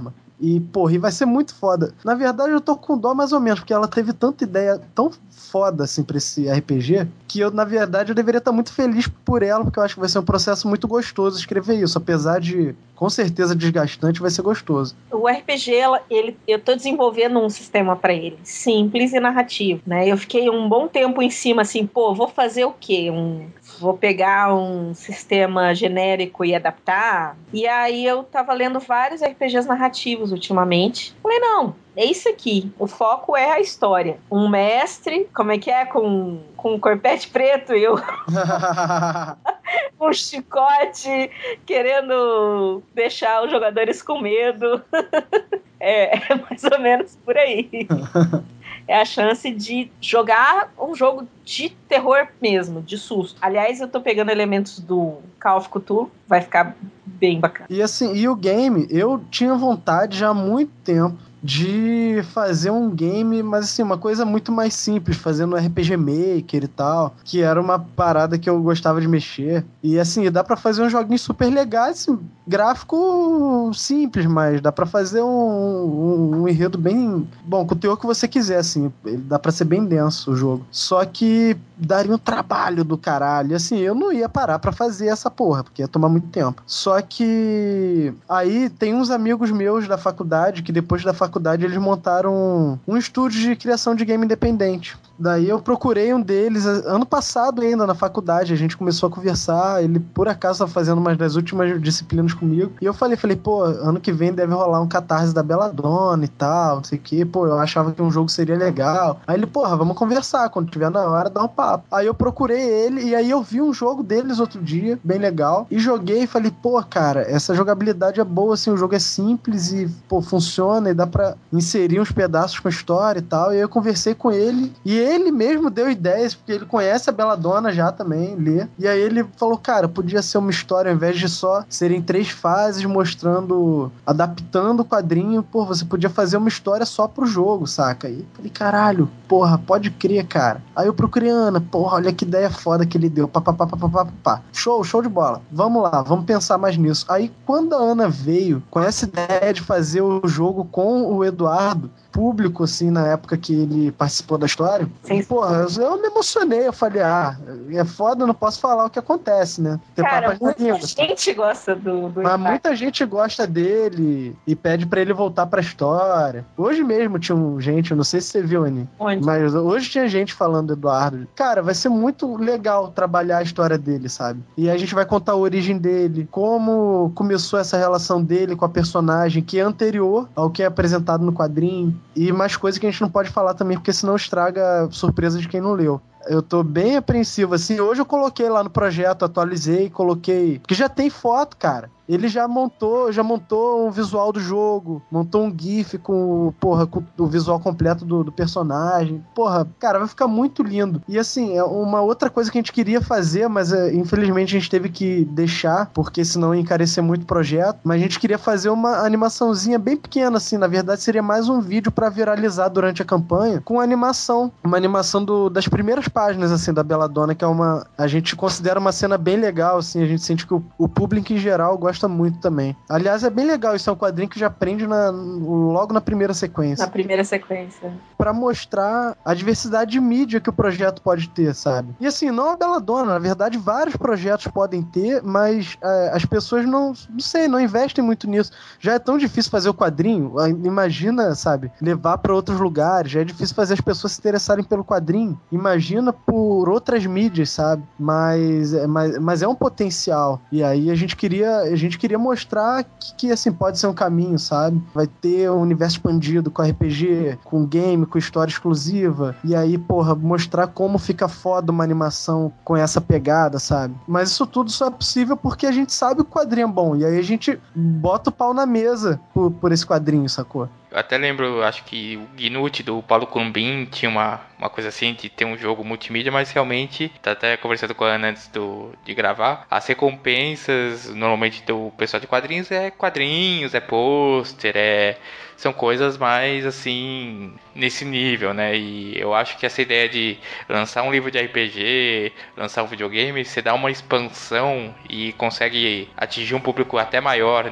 E, porra, e vai ser muito foda. Na verdade, eu tô com dó mais ou menos, porque ela teve tanta ideia tão foda, assim, pra esse R P G, que eu, na verdade, eu deveria estar muito feliz por ela, porque eu acho que vai ser um processo muito gostoso escrever isso. Apesar de, com certeza, desgastante, vai ser gostoso. O R P G, ela, ele, eu tô desenvolvendo um sistema pra ele, simples e narrativo, né? Eu fiquei um bom tempo em cima, assim, pô, vou fazer o quê? Um... Vou pegar um sistema genérico e adaptar. E aí eu tava lendo vários R P Gs narrativos ultimamente. Falei, não, é isso aqui. O foco é a história. Um mestre, como é que é? Com, com um corpete preto e eu... um chicote, querendo deixar os jogadores com medo. é, é mais ou menos por aí. É a chance de jogar um jogo de terror mesmo, de susto. Aliás, eu tô pegando elementos do Call of Cthulhu, vai ficar bem bacana. E assim, e o game, eu tinha vontade já há muito tempo de fazer um game, mas assim, uma coisa muito mais simples, fazendo R P G Maker e tal, que era uma parada que eu gostava de mexer. E assim, dá pra fazer uns joguinhos super legais, assim, gráfico simples, mas dá pra fazer um, um, um enredo bem... Bom, com o teor que você quiser, assim, dá pra ser bem denso o jogo. Só que daria um trabalho do caralho. Assim, eu não ia parar pra fazer essa porra, porque ia tomar muito tempo. Só que aí tem uns amigos meus da faculdade, que depois da faculdade eles montaram um, um estúdio de criação de game independente. Daí eu procurei um deles ano passado ainda na faculdade, a gente começou a conversar, ele por acaso estava fazendo uma das últimas disciplinas comigo, e eu falei, falei, pô, ano que vem deve rolar um catarse da Belladonna e tal, não sei o que, pô, eu achava que um jogo seria legal. Aí ele, porra, vamos conversar, quando tiver na hora, dá um papo. Aí eu procurei ele, e aí eu vi um jogo deles outro dia, bem legal, e joguei e falei, pô, cara, essa jogabilidade é boa, assim, o jogo é simples e, pô, funciona, e dá pra inserir uns pedaços com a história e tal, e aí eu conversei com ele, e ele mesmo deu ideias, porque ele conhece a Belladonna já também, lê, e aí ele falou, cara, podia ser uma história, ao invés de só serem três fases mostrando, adaptando o quadrinho, pô, você podia fazer uma história só pro jogo, saca? E eu falei, caralho, porra, pode crer, cara. Aí eu procurei a Ana, porra, olha que ideia foda que ele deu, pá, pá, pá, pá, pá, pá, pá. Show, show de bola, vamos lá, vamos pensar mais nisso. Aí quando a Ana veio com essa ideia de fazer o jogo com o Eduardo, público, assim, na época que ele participou da história, Sim. Porra, eu, eu me emocionei, eu falei, ah, é foda, eu não posso falar o que acontece, né? Tem Cara, papas muita línguas. gente gosta do, do Mas Eduardo. muita gente gosta dele e pede pra ele voltar pra história. Hoje mesmo tinha um, gente, eu não sei se você viu, Aninha, Onde? mas hoje tinha gente falando do Eduardo. Cara, vai ser muito legal trabalhar a história dele, sabe? E a gente vai contar a origem dele, como começou essa relação dele com a personagem, que é anterior ao que é apresentado no quadrinho, e mais coisas que a gente não pode falar também, porque senão estraga surpresa de quem não leu. Eu tô bem apreensivo, assim, hoje eu coloquei lá no projeto, atualizei, coloquei, porque já tem foto, cara. Ele já montou, já montou um visual do jogo, montou um GIF com, porra, com o visual completo do, do personagem. Porra, cara, vai ficar muito lindo. E assim, é uma outra coisa que a gente queria fazer, mas é, infelizmente a gente teve que deixar, porque senão ia encarecer muito o projeto. Mas a gente queria fazer uma animaçãozinha bem pequena, assim. Na verdade, seria mais um vídeo pra viralizar durante a campanha, com animação. Uma animação do, das primeiras páginas, assim, da Belladonna, que é uma... A gente considera uma cena bem legal, assim. A gente sente que o, o público em geral gosta muito também. Aliás, é bem legal, isso é um quadrinho que já prende na, logo na primeira sequência. Na primeira sequência. Pra mostrar a diversidade de mídia que o projeto pode ter, sabe? E assim, não a Belladonna, na verdade vários projetos podem ter, mas é, as pessoas não, não sei, não investem muito nisso. Já é tão difícil fazer o quadrinho, imagina, sabe, levar pra outros lugares, já é difícil fazer as pessoas se interessarem pelo quadrinho. Imagina por outras mídias, sabe? Mas, mas, mas é um potencial. E aí a gente queria, a gente queria mostrar que, que, assim, pode ser um caminho, sabe? Vai ter um universo expandido com R P G, com game, com história exclusiva, e aí, porra, mostrar como fica foda uma animação com essa pegada, sabe? Mas isso tudo só é possível porque a gente sabe que o quadrinho é bom, e aí a gente bota o pau na mesa por, por esse quadrinho, sacou? Eu até lembro, acho que o Gnut do Paulo Cumbim tinha uma, uma coisa assim de ter um jogo multimídia, mas realmente, tá até conversando com a Ana antes do, de gravar, as recompensas normalmente do pessoal de quadrinhos é quadrinhos, é pôster, é... são coisas mais, assim, nesse nível, né? E eu acho que essa ideia de lançar um livro de R P G, lançar um videogame, você dá uma expansão e consegue atingir um público até maior, né?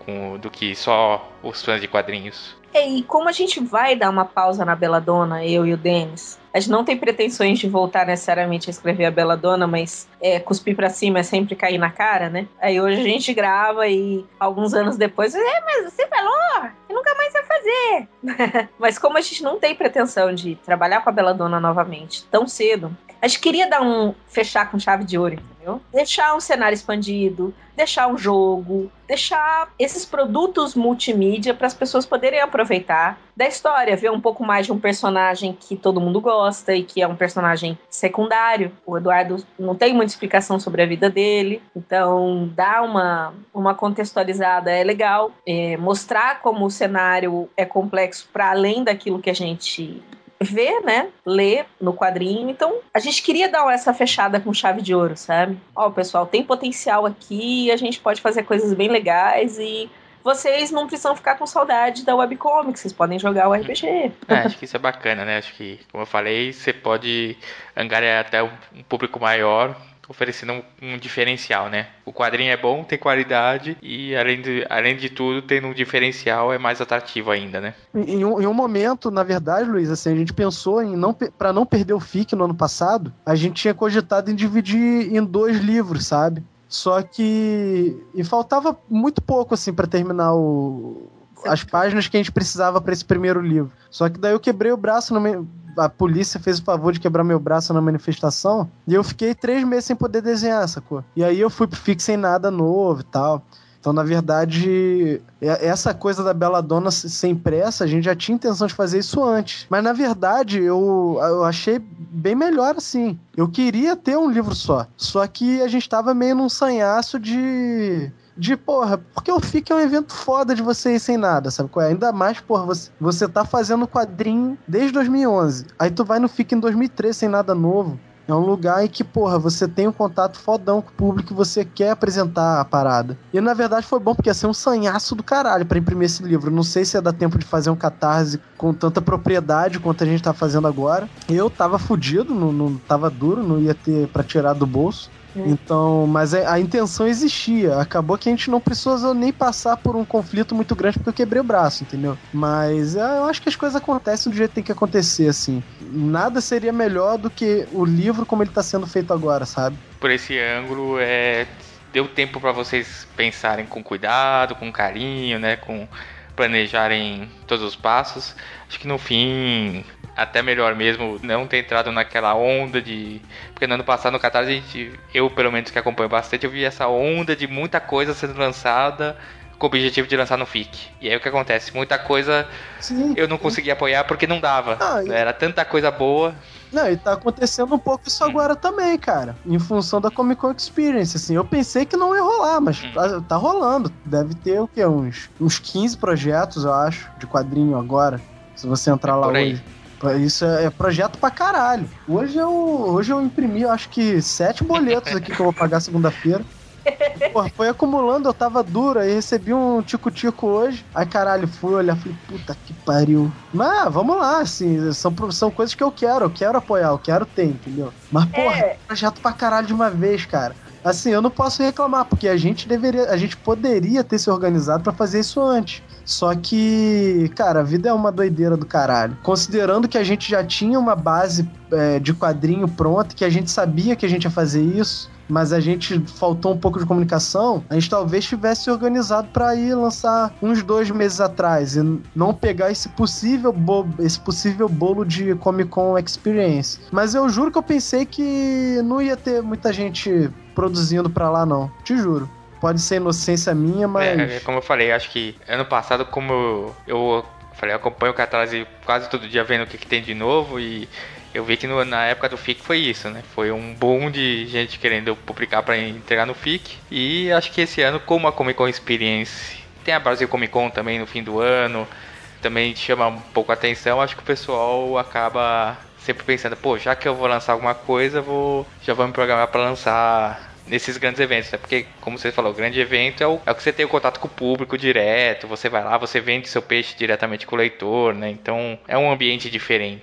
com, do que só os fãs de quadrinhos. E como a gente vai dar uma pausa na Belladonna, eu e o Denis, a gente não tem pretensões de voltar necessariamente a escrever a Belladonna, mas é, cuspir pra cima é sempre cair na cara, né? Aí hoje a gente grava e alguns anos depois, é, mas você falou, que nunca mais vai fazer. Mas como a gente não tem pretensão de trabalhar com a Belladonna novamente tão cedo, a gente queria dar um fechar com chave de ouro, entendeu? Deixar um cenário expandido, deixar um jogo, deixar esses produtos multimídia para as pessoas poderem aproveitar da história, ver um pouco mais de um personagem que todo mundo gosta e que é um personagem secundário. O Eduardo não tem muita explicação sobre a vida dele, então dar uma, uma contextualizada é legal, é, mostrar como o cenário é complexo para além daquilo que a gente vê, né, ler no quadrinho. Então a gente queria dar essa fechada com chave de ouro, sabe? Ó, pessoal, tem potencial aqui, a gente pode fazer coisas bem legais e vocês não precisam ficar com saudade da webcomic, vocês podem jogar o R P G. É, acho que isso é bacana, né? Acho que, como eu falei, você pode angariar até um público maior, oferecendo um, um diferencial, né? O quadrinho é bom, tem qualidade e, além de, além de tudo, tendo um diferencial, é mais atrativo ainda, né? Em um, em um momento, na verdade, Luiz, assim, a gente pensou em, não, pra não perder o F I C no ano passado, a gente tinha cogitado em dividir em dois livros, sabe? Só que... E faltava muito pouco, assim, pra terminar o... as páginas que a gente precisava pra esse primeiro livro. Só que daí eu quebrei o braço no meio... A polícia fez o favor de quebrar meu braço na manifestação e eu fiquei três meses sem poder desenhar, sacou? E aí eu fui pro F I C sem nada novo e tal. Então, na verdade, essa coisa da Belladonna sem pressa, a gente já tinha intenção de fazer isso antes. Mas, na verdade, eu, eu achei bem melhor assim. Eu queria ter um livro só. Só que a gente tava meio num sanhaço de... De, porra, porque o F I C é um evento foda de você ir sem nada, sabe qual é? Ainda mais, porra, você, você tá fazendo quadrinho desde dois mil e onze. Aí tu vai no F I C em dois mil e treze sem nada novo. É um lugar em que, porra, você tem um contato fodão com o público e você quer apresentar a parada. E, na verdade, foi bom, porque ia ser um sanhaço do caralho pra imprimir esse livro. Não sei se ia dar tempo de fazer um catarse com tanta propriedade quanto a gente tá fazendo agora. Eu tava fudido, não, não tava duro, não ia ter pra tirar do bolso. Então, mas a, a intenção existia. Acabou que a gente não precisou nem passar por um conflito muito grande porque eu quebrei o braço, entendeu? Mas é, eu acho que as coisas acontecem do jeito que tem que acontecer, assim. Nada seria melhor do que o livro como ele tá sendo feito agora, sabe? Por esse ângulo, é, deu tempo pra vocês pensarem com cuidado, com carinho, né? Com planejarem todos os passos. Acho que no fim... Até melhor mesmo não ter entrado naquela onda de... Porque no ano passado no Catarse, a gente, eu pelo menos que acompanho bastante, eu vi essa onda de muita coisa sendo lançada com o objetivo de lançar no F I C. E aí o que acontece? Muita coisa Sim. eu não conseguia apoiar porque não dava. Ah, e... Era tanta coisa boa. Não, e tá acontecendo um pouco isso agora hum. também, cara. Em função da Comic Con Experience, assim. Eu pensei que não ia rolar, mas hum. tá, tá rolando. Deve ter o quê? Uns, uns quinze projetos, eu acho, de quadrinho agora. Se você entrar é lá hoje. Isso é projeto pra caralho. Hoje eu, hoje eu imprimi, acho que sete boletos aqui que eu vou pagar segunda-feira. Porra, foi acumulando, eu tava duro, aí recebi um tico-tico hoje. Aí caralho, fui olhar, falei, puta que pariu. Mas vamos lá, assim, são, são coisas que eu quero, eu quero apoiar, eu quero ter, entendeu? Mas porra, é. projeto pra caralho de uma vez, cara. Assim, eu não posso reclamar, porque a gente deveria, a gente poderia ter se organizado pra fazer isso antes. Só que, cara, a vida é uma doideira do caralho. Considerando que a gente já tinha uma base é, de quadrinho pronta, que a gente sabia que a gente ia fazer isso, mas a gente faltou um pouco de comunicação, a gente talvez tivesse organizado pra ir lançar uns dois meses atrás e não pegar esse possível, bo- esse possível bolo de Comic Con Experience. Mas eu juro que eu pensei que não ia ter muita gente produzindo pra lá, não. Te juro. Pode ser inocência minha, mas... É, como eu falei, acho que ano passado, como eu, eu falei, eu acompanho o Catarse quase todo dia vendo o que, que tem de novo e eu vi que no, na época do F I C foi isso, né? Foi um boom de gente querendo publicar para entregar no F I C e acho que esse ano, como a Comic Con Experience, tem a Brasil Comic Con também no fim do ano, também chama um pouco a atenção, acho que o pessoal acaba sempre pensando, pô, já que eu vou lançar alguma coisa, vou, já vou me programar para lançar... nesses grandes eventos, né? Porque, como você falou, o grande evento é o, é o que você tem o contato com o público direto, você vai lá, você vende seu peixe diretamente com o leitor, né? Então, é um ambiente diferente.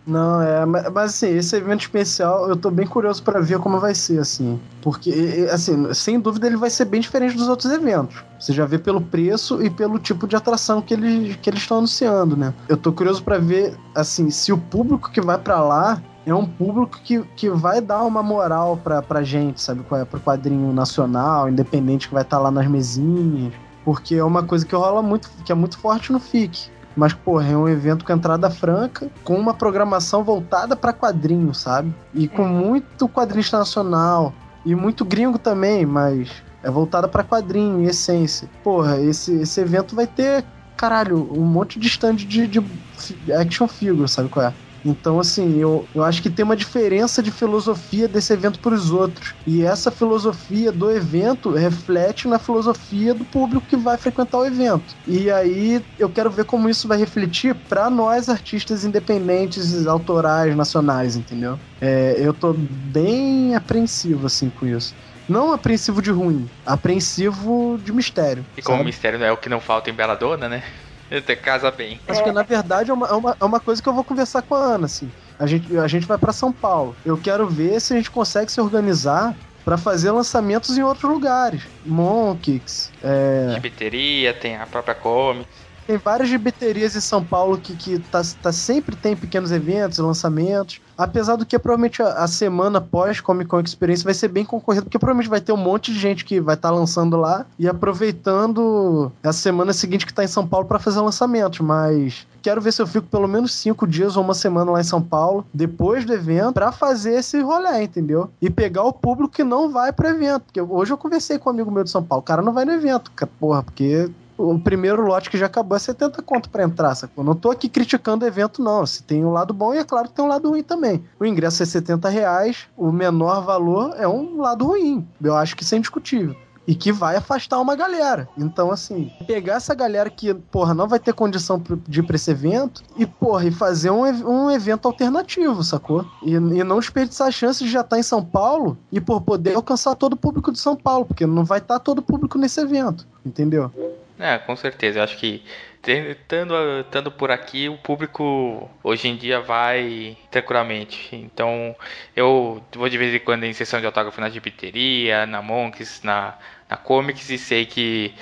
Não, é, mas, mas assim, esse evento especial eu tô bem curioso pra ver como vai ser, assim. Porque, assim, sem dúvida ele vai ser bem diferente dos outros eventos. Você já vê pelo preço e pelo tipo de atração que eles que eles estão anunciando, né? Eu tô curioso pra ver, assim, se o público que vai pra lá é um público que, que vai dar uma moral pra, pra gente, sabe? Pro quadrinho nacional, independente, que vai estar lá nas mesinhas. Porque é uma coisa que rola muito, que é muito forte no F I C. Mas, porra, é um evento com entrada franca, com uma programação voltada pra quadrinho, sabe? E com muito quadrinista nacional. E muito gringo também, mas é voltada pra quadrinho, em essência. Porra, esse, esse evento vai ter, caralho, um monte de stand de, de action figure, sabe qual é? Então, assim, eu, eu acho que tem uma diferença de filosofia desse evento para os outros. E essa filosofia do evento reflete na filosofia do público que vai frequentar o evento. E aí eu quero ver como isso vai refletir para nós, artistas independentes, autorais, nacionais, entendeu? É, eu tô bem apreensivo, assim, com isso. Não apreensivo de ruim, apreensivo de mistério. E como sabe? mistério não é o que não falta em Bela Dona, né? Até casa bem. Acho que na verdade é uma, é, uma, é uma coisa que eu vou conversar com a Ana, assim. A gente, a gente vai pra São Paulo. Eu quero ver se a gente consegue se organizar pra fazer lançamentos em outros lugares. Monkeys, é... Gibiteria, tem a própria Comics. Tem várias gibiterias em São Paulo que, que tá, tá sempre tem pequenos eventos, lançamentos. Apesar do que provavelmente a, a semana pós Comic Con Experience vai ser bem concorrida, porque provavelmente vai ter um monte de gente que vai estar tá lançando lá e aproveitando a semana seguinte que tá em São Paulo para fazer lançamentos. Mas quero ver se eu fico pelo menos cinco dias ou uma semana lá em São Paulo, depois do evento, pra fazer esse rolê, entendeu? E pegar o público que não vai pro evento. Porque hoje eu conversei com um amigo meu de São Paulo, o cara não vai no evento, porra, porque o primeiro lote que já acabou é setenta conto pra entrar, sacou? Não tô aqui criticando o evento, não. Se tem um lado bom, e é claro que tem um lado ruim também. O ingresso é setenta reais, o menor valor é um lado ruim. Eu acho que isso é indiscutível. E que vai afastar uma galera. Então, assim, pegar essa galera que, porra, não vai ter condição de ir pra esse evento e, porra, e fazer um, um evento alternativo, sacou? E, e não desperdiçar a chance de já estar em São Paulo e, por poder alcançar todo o público de São Paulo, porque não vai estar todo o público nesse evento, entendeu? É, com certeza. Eu acho que estando, estando por aqui, o público hoje em dia vai tranquilamente. Então, eu vou de vez em quando em sessão de autógrafo na gibiteria, na Monks, na, na Comics, e sei que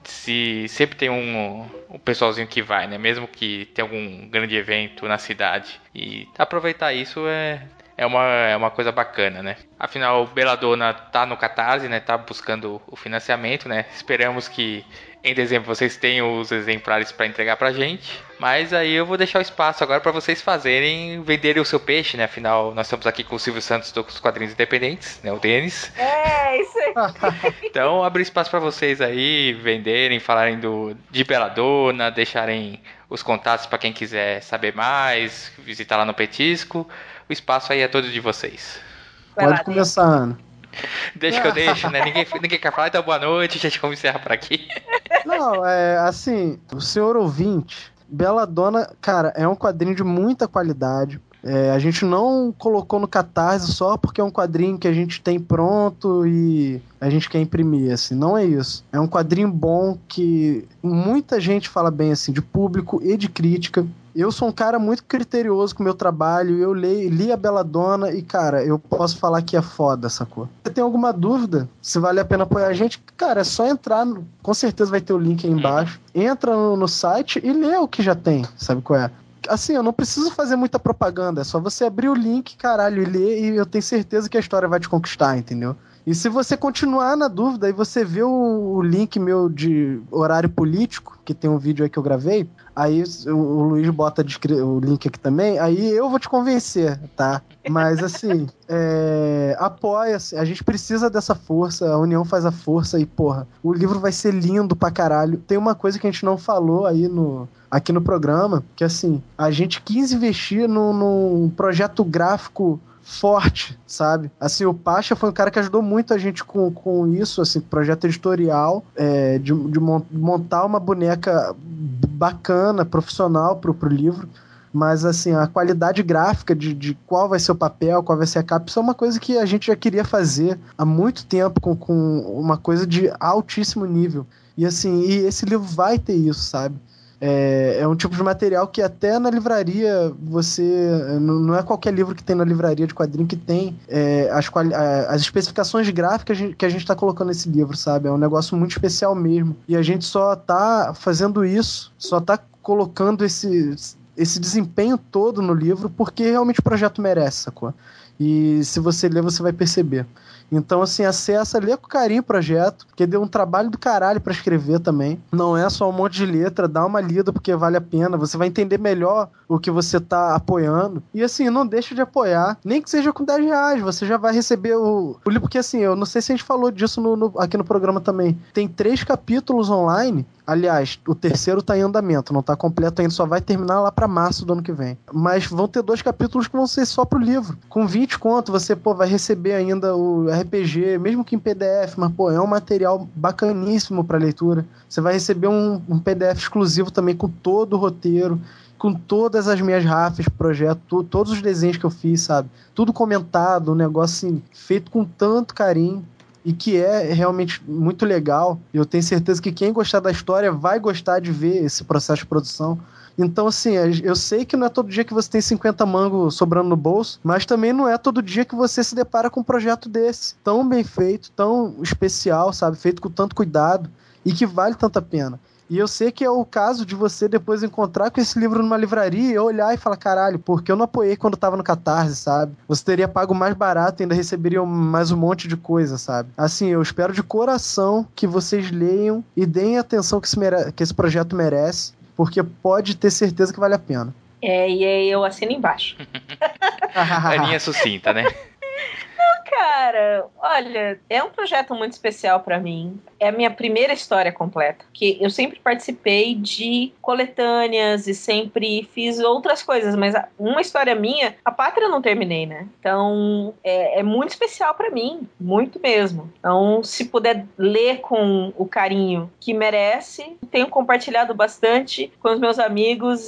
se sempre tem um, um pessoalzinho que vai, né? Mesmo que tenha algum grande evento na cidade. E aproveitar isso é... É uma, é uma coisa bacana, né? Afinal, Bela Dona tá no Catarse, né? Tá buscando o financiamento, né? Esperamos que em dezembro vocês tenham os exemplares para entregar pra gente. Mas aí eu vou deixar o espaço agora para vocês fazerem, venderem o seu peixe, né? Afinal, nós estamos aqui com o Silvio Santos dos Quadrinhos Independentes, né? O Denis. É, isso aí. Então, abrir espaço para vocês aí venderem, falarem do, de Bela Dona, deixarem os contatos para quem quiser saber mais, visitar lá no Petisco. O espaço aí é todo de vocês. Vai Pode lá, começar, Ana. Deixa que eu deixo, né? Ninguém, ninguém quer falar, então boa noite, gente, vamos encerrar por aqui. Não, é assim, o senhor ouvinte, Bela Dona, cara, é um quadrinho de muita qualidade. É, a gente não colocou no Catarse só porque é um quadrinho que a gente tem pronto e a gente quer imprimir, assim, não é isso. É um quadrinho bom que muita gente fala bem, assim, de público e de crítica. Eu sou um cara muito criterioso com o meu trabalho, eu li, li a Bela Dona e, cara, eu posso falar que é foda, sacou? Se tem alguma dúvida, se vale a pena apoiar a gente, cara, é só entrar, no, com certeza vai ter o link aí embaixo, entra no, no site e lê o que já tem, sabe qual é? Assim, eu não preciso fazer muita propaganda, é só você abrir o link, caralho, e ler, e eu tenho certeza que a história vai te conquistar, entendeu? E se você continuar na dúvida e você vê o, o link meu de horário político, que tem um vídeo aí que eu gravei, aí o, o Luiz bota o link aqui também, aí eu vou te convencer, tá? Mas assim, é, apoia-se, a gente precisa dessa força, a união faz a força e, porra, o livro vai ser lindo pra caralho. Tem uma coisa que a gente não falou aí no... aqui no programa, que assim, a gente quis investir num, num projeto gráfico forte, sabe? Assim, o Pacha foi um cara que ajudou muito a gente com, com isso, assim, projeto editorial, é, de, de montar uma boneca bacana, profissional pro, pro livro, mas assim, a qualidade gráfica de, de qual vai ser o papel, qual vai ser a capa, isso é uma coisa que a gente já queria fazer há muito tempo, com, com uma coisa de altíssimo nível. E assim, e esse livro vai ter isso, sabe? É, é um tipo de material que até na livraria você... Não é qualquer livro que tem na livraria de quadrinho que tem é, as, as especificações gráficas que a gente tá colocando nesse livro, sabe? É um negócio muito especial mesmo. E a gente só tá fazendo isso, só tá colocando esse, esse desempenho todo no livro porque realmente o projeto merece, sacou? E se você ler, você vai perceber. Então, assim, acessa, lê com carinho o projeto, porque deu um trabalho do caralho pra escrever também. Não é só um monte de letra, dá uma lida porque vale a pena. Você vai entender melhor o que você tá apoiando. E, assim, não deixa de apoiar. Nem que seja com dez reais, você já vai receber o, o livro. Porque, assim, eu não sei se a gente falou disso no, no, aqui no programa também. Tem três capítulos online. Aliás, o terceiro tá em andamento, não tá completo ainda, só vai terminar lá pra março do ano que vem. Mas vão ter dois capítulos que vão ser só pro livro. Com vinte conto, você, pô, vai receber ainda o R P G, mesmo que em P D F, mas, pô, é um material bacaníssimo pra leitura. Você vai receber um, um P D F exclusivo também com todo o roteiro, com todas as minhas rafas pro projeto, to- todos os desenhos que eu fiz, sabe? Tudo comentado, um negócio, assim, feito com tanto carinho. E que é realmente muito legal. Eu tenho certeza que quem gostar da história vai gostar de ver esse processo de produção. Então, assim, eu sei que não é todo dia que você tem cinquenta mangos sobrando no bolso, mas também não é todo dia que você se depara com um projeto desse. Tão bem feito, tão especial, sabe? Feito com tanto cuidado e que vale tanta pena. E eu sei que é o caso de você depois encontrar com esse livro numa livraria e olhar e falar, caralho, porque eu não apoiei quando tava no Catarse, sabe? Você teria pago mais barato e ainda receberia mais um monte de coisa, sabe? Assim, eu espero de coração que vocês leiam e deem a atenção que esse, mere- que esse projeto merece, porque pode ter certeza que vale a pena. É, e aí eu assino embaixo. Aninha sucinta, né? Cara, olha, é um projeto muito especial pra mim. É a minha primeira história completa. Que eu sempre participei de coletâneas e sempre fiz outras coisas, mas uma história minha, a Pátria eu não terminei, né? Então é, é muito especial pra mim, muito mesmo. Então, se puder ler com o carinho que merece, tenho compartilhado bastante com os meus amigos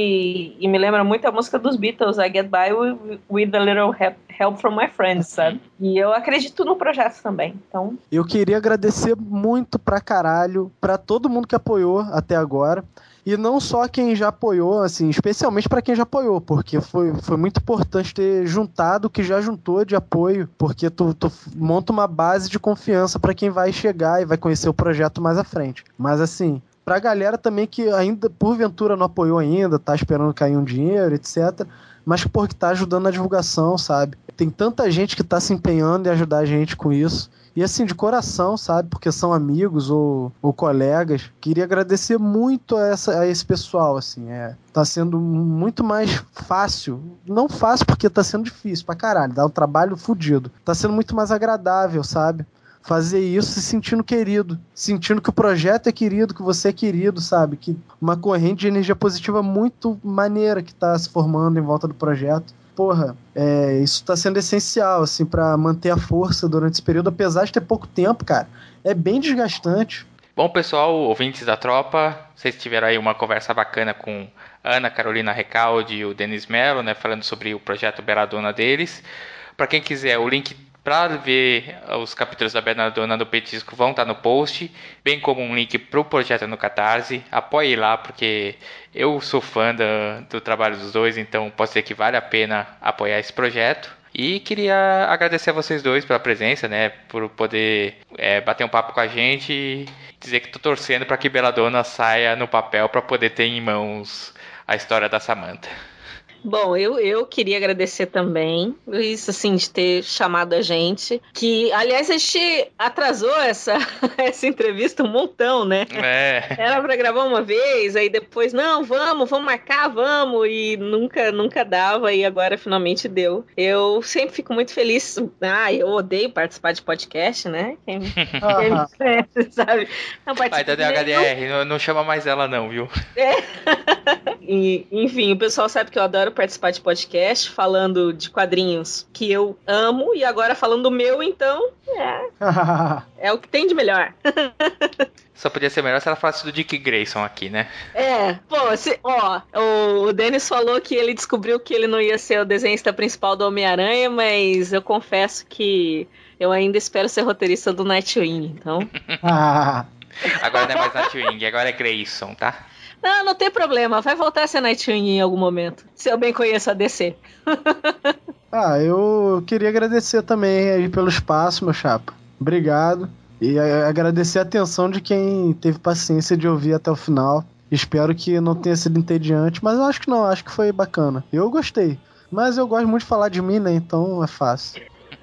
e, e me lembra muito a música dos Beatles, I Get By With, with a Little Help, help from My Friends, sabe? E eu acredito no projeto também, então... Eu queria agradecer muito pra caralho pra todo mundo que apoiou até agora. E não só quem já apoiou, assim, especialmente pra quem já apoiou, porque foi, foi muito importante ter juntado o que já juntou de apoio, porque tu, tu monta uma base de confiança pra quem vai chegar e vai conhecer o projeto mais à frente. Mas, assim, pra galera também que ainda, porventura, não apoiou ainda, tá esperando cair um dinheiro, etcétera, mas porque tá ajudando na divulgação, sabe? Tem tanta gente que tá se empenhando em ajudar a gente com isso. E assim, de coração, sabe? Porque são amigos ou, ou colegas. Queria agradecer muito a, essa, a esse pessoal, assim. É, tá sendo muito mais fácil. Não fácil porque tá sendo difícil pra caralho. Dá um trabalho fodido. Tá sendo muito mais agradável, sabe? Fazer isso se sentindo querido. Sentindo que o projeto é querido, que você é querido, sabe? Que uma corrente de energia positiva muito maneira que tá se formando em volta do projeto. Porra, é, isso tá sendo essencial, assim, pra manter a força durante esse período, apesar de ter pouco tempo, cara. É bem desgastante. Bom, pessoal, ouvintes da tropa, vocês tiveram aí uma conversa bacana com a Ana Carolina Recalde e o Denis Mello, né, falando sobre o projeto Belladonna deles. Para quem quiser, o link para ver os capítulos da Belladonna do Petisco vão estar no post, bem como um link para o projeto no Catarse. Apoie lá, porque eu sou fã do, do trabalho dos dois, então pode ser que vale a pena apoiar esse projeto. E queria agradecer a vocês dois pela presença, né, por poder é, bater um papo com a gente e dizer que estou torcendo para que Belladonna saia no papel para poder ter em mãos a história da Samantha. Bom, eu, eu queria agradecer também, isso assim, de ter chamado a gente, que, aliás, a gente atrasou essa, essa entrevista um montão, né? É. Era pra gravar uma vez, aí depois, não, vamos, vamos marcar, vamos, e nunca, nunca dava, e agora finalmente deu. Eu sempre fico muito feliz, ah, eu odeio participar de podcast, né? Quem, quem me conhece, sabe? Não Vai da D H D R, não, não chama mais ela não, viu? É. E, enfim, o pessoal sabe que eu adoro participar de podcast falando de quadrinhos que eu amo e agora falando do meu, então é, é o que tem de melhor. Só podia ser melhor se ela falasse do Dick Grayson aqui, né? É, pô, se, ó, o, o Denis falou que ele descobriu que ele não ia ser o desenhista principal do Homem-Aranha, mas eu confesso que eu ainda espero ser roteirista do Nightwing, então... Agora não é mais Nightwing, agora é Grayson, tá? Não, não tem problema. Vai voltar a ser Nightwing em algum momento. Se eu bem conheço a D C. Ah, eu queria agradecer também aí pelo espaço, meu chapa. Obrigado. E a- agradecer a atenção de quem teve paciência de ouvir até o final. Espero que não tenha sido entediante, mas eu acho que não, acho que foi bacana. Eu gostei. Mas eu gosto muito de falar de mim, né? Então é fácil.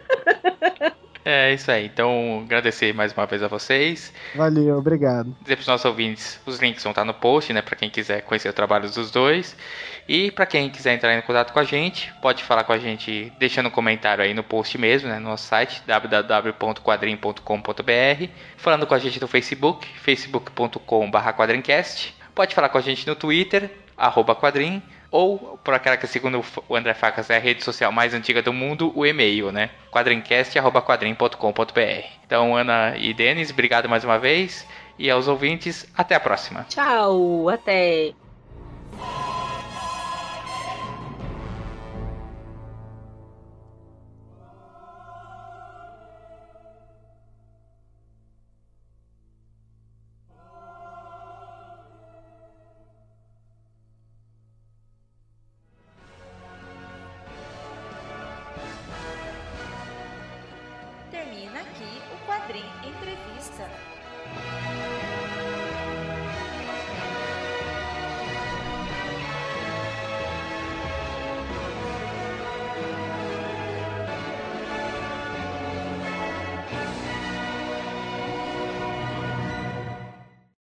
É isso aí. Então, agradecer mais uma vez a vocês. Valeu, obrigado. Dizer para os nossos ouvintes, os links vão estar no post, né? Para quem quiser conhecer o trabalho dos dois. E para quem quiser entrar em contato com a gente, pode falar com a gente deixando um comentário aí no post mesmo, né? No nosso site, w w w ponto quadrim ponto com ponto b r. Falando com a gente no Facebook, facebook ponto com barra quadrincast. Pode falar com a gente no Twitter, arroba quadrim. Ou, por aquela que, segundo o André Facas, é a rede social mais antiga do mundo, o e-mail, né? quadrincast arroba quadrim ponto com ponto b r. Então, Ana e Denis, obrigado mais uma vez. E aos ouvintes, até a próxima. Tchau, até. Termina aqui o Quadrim Entrevista.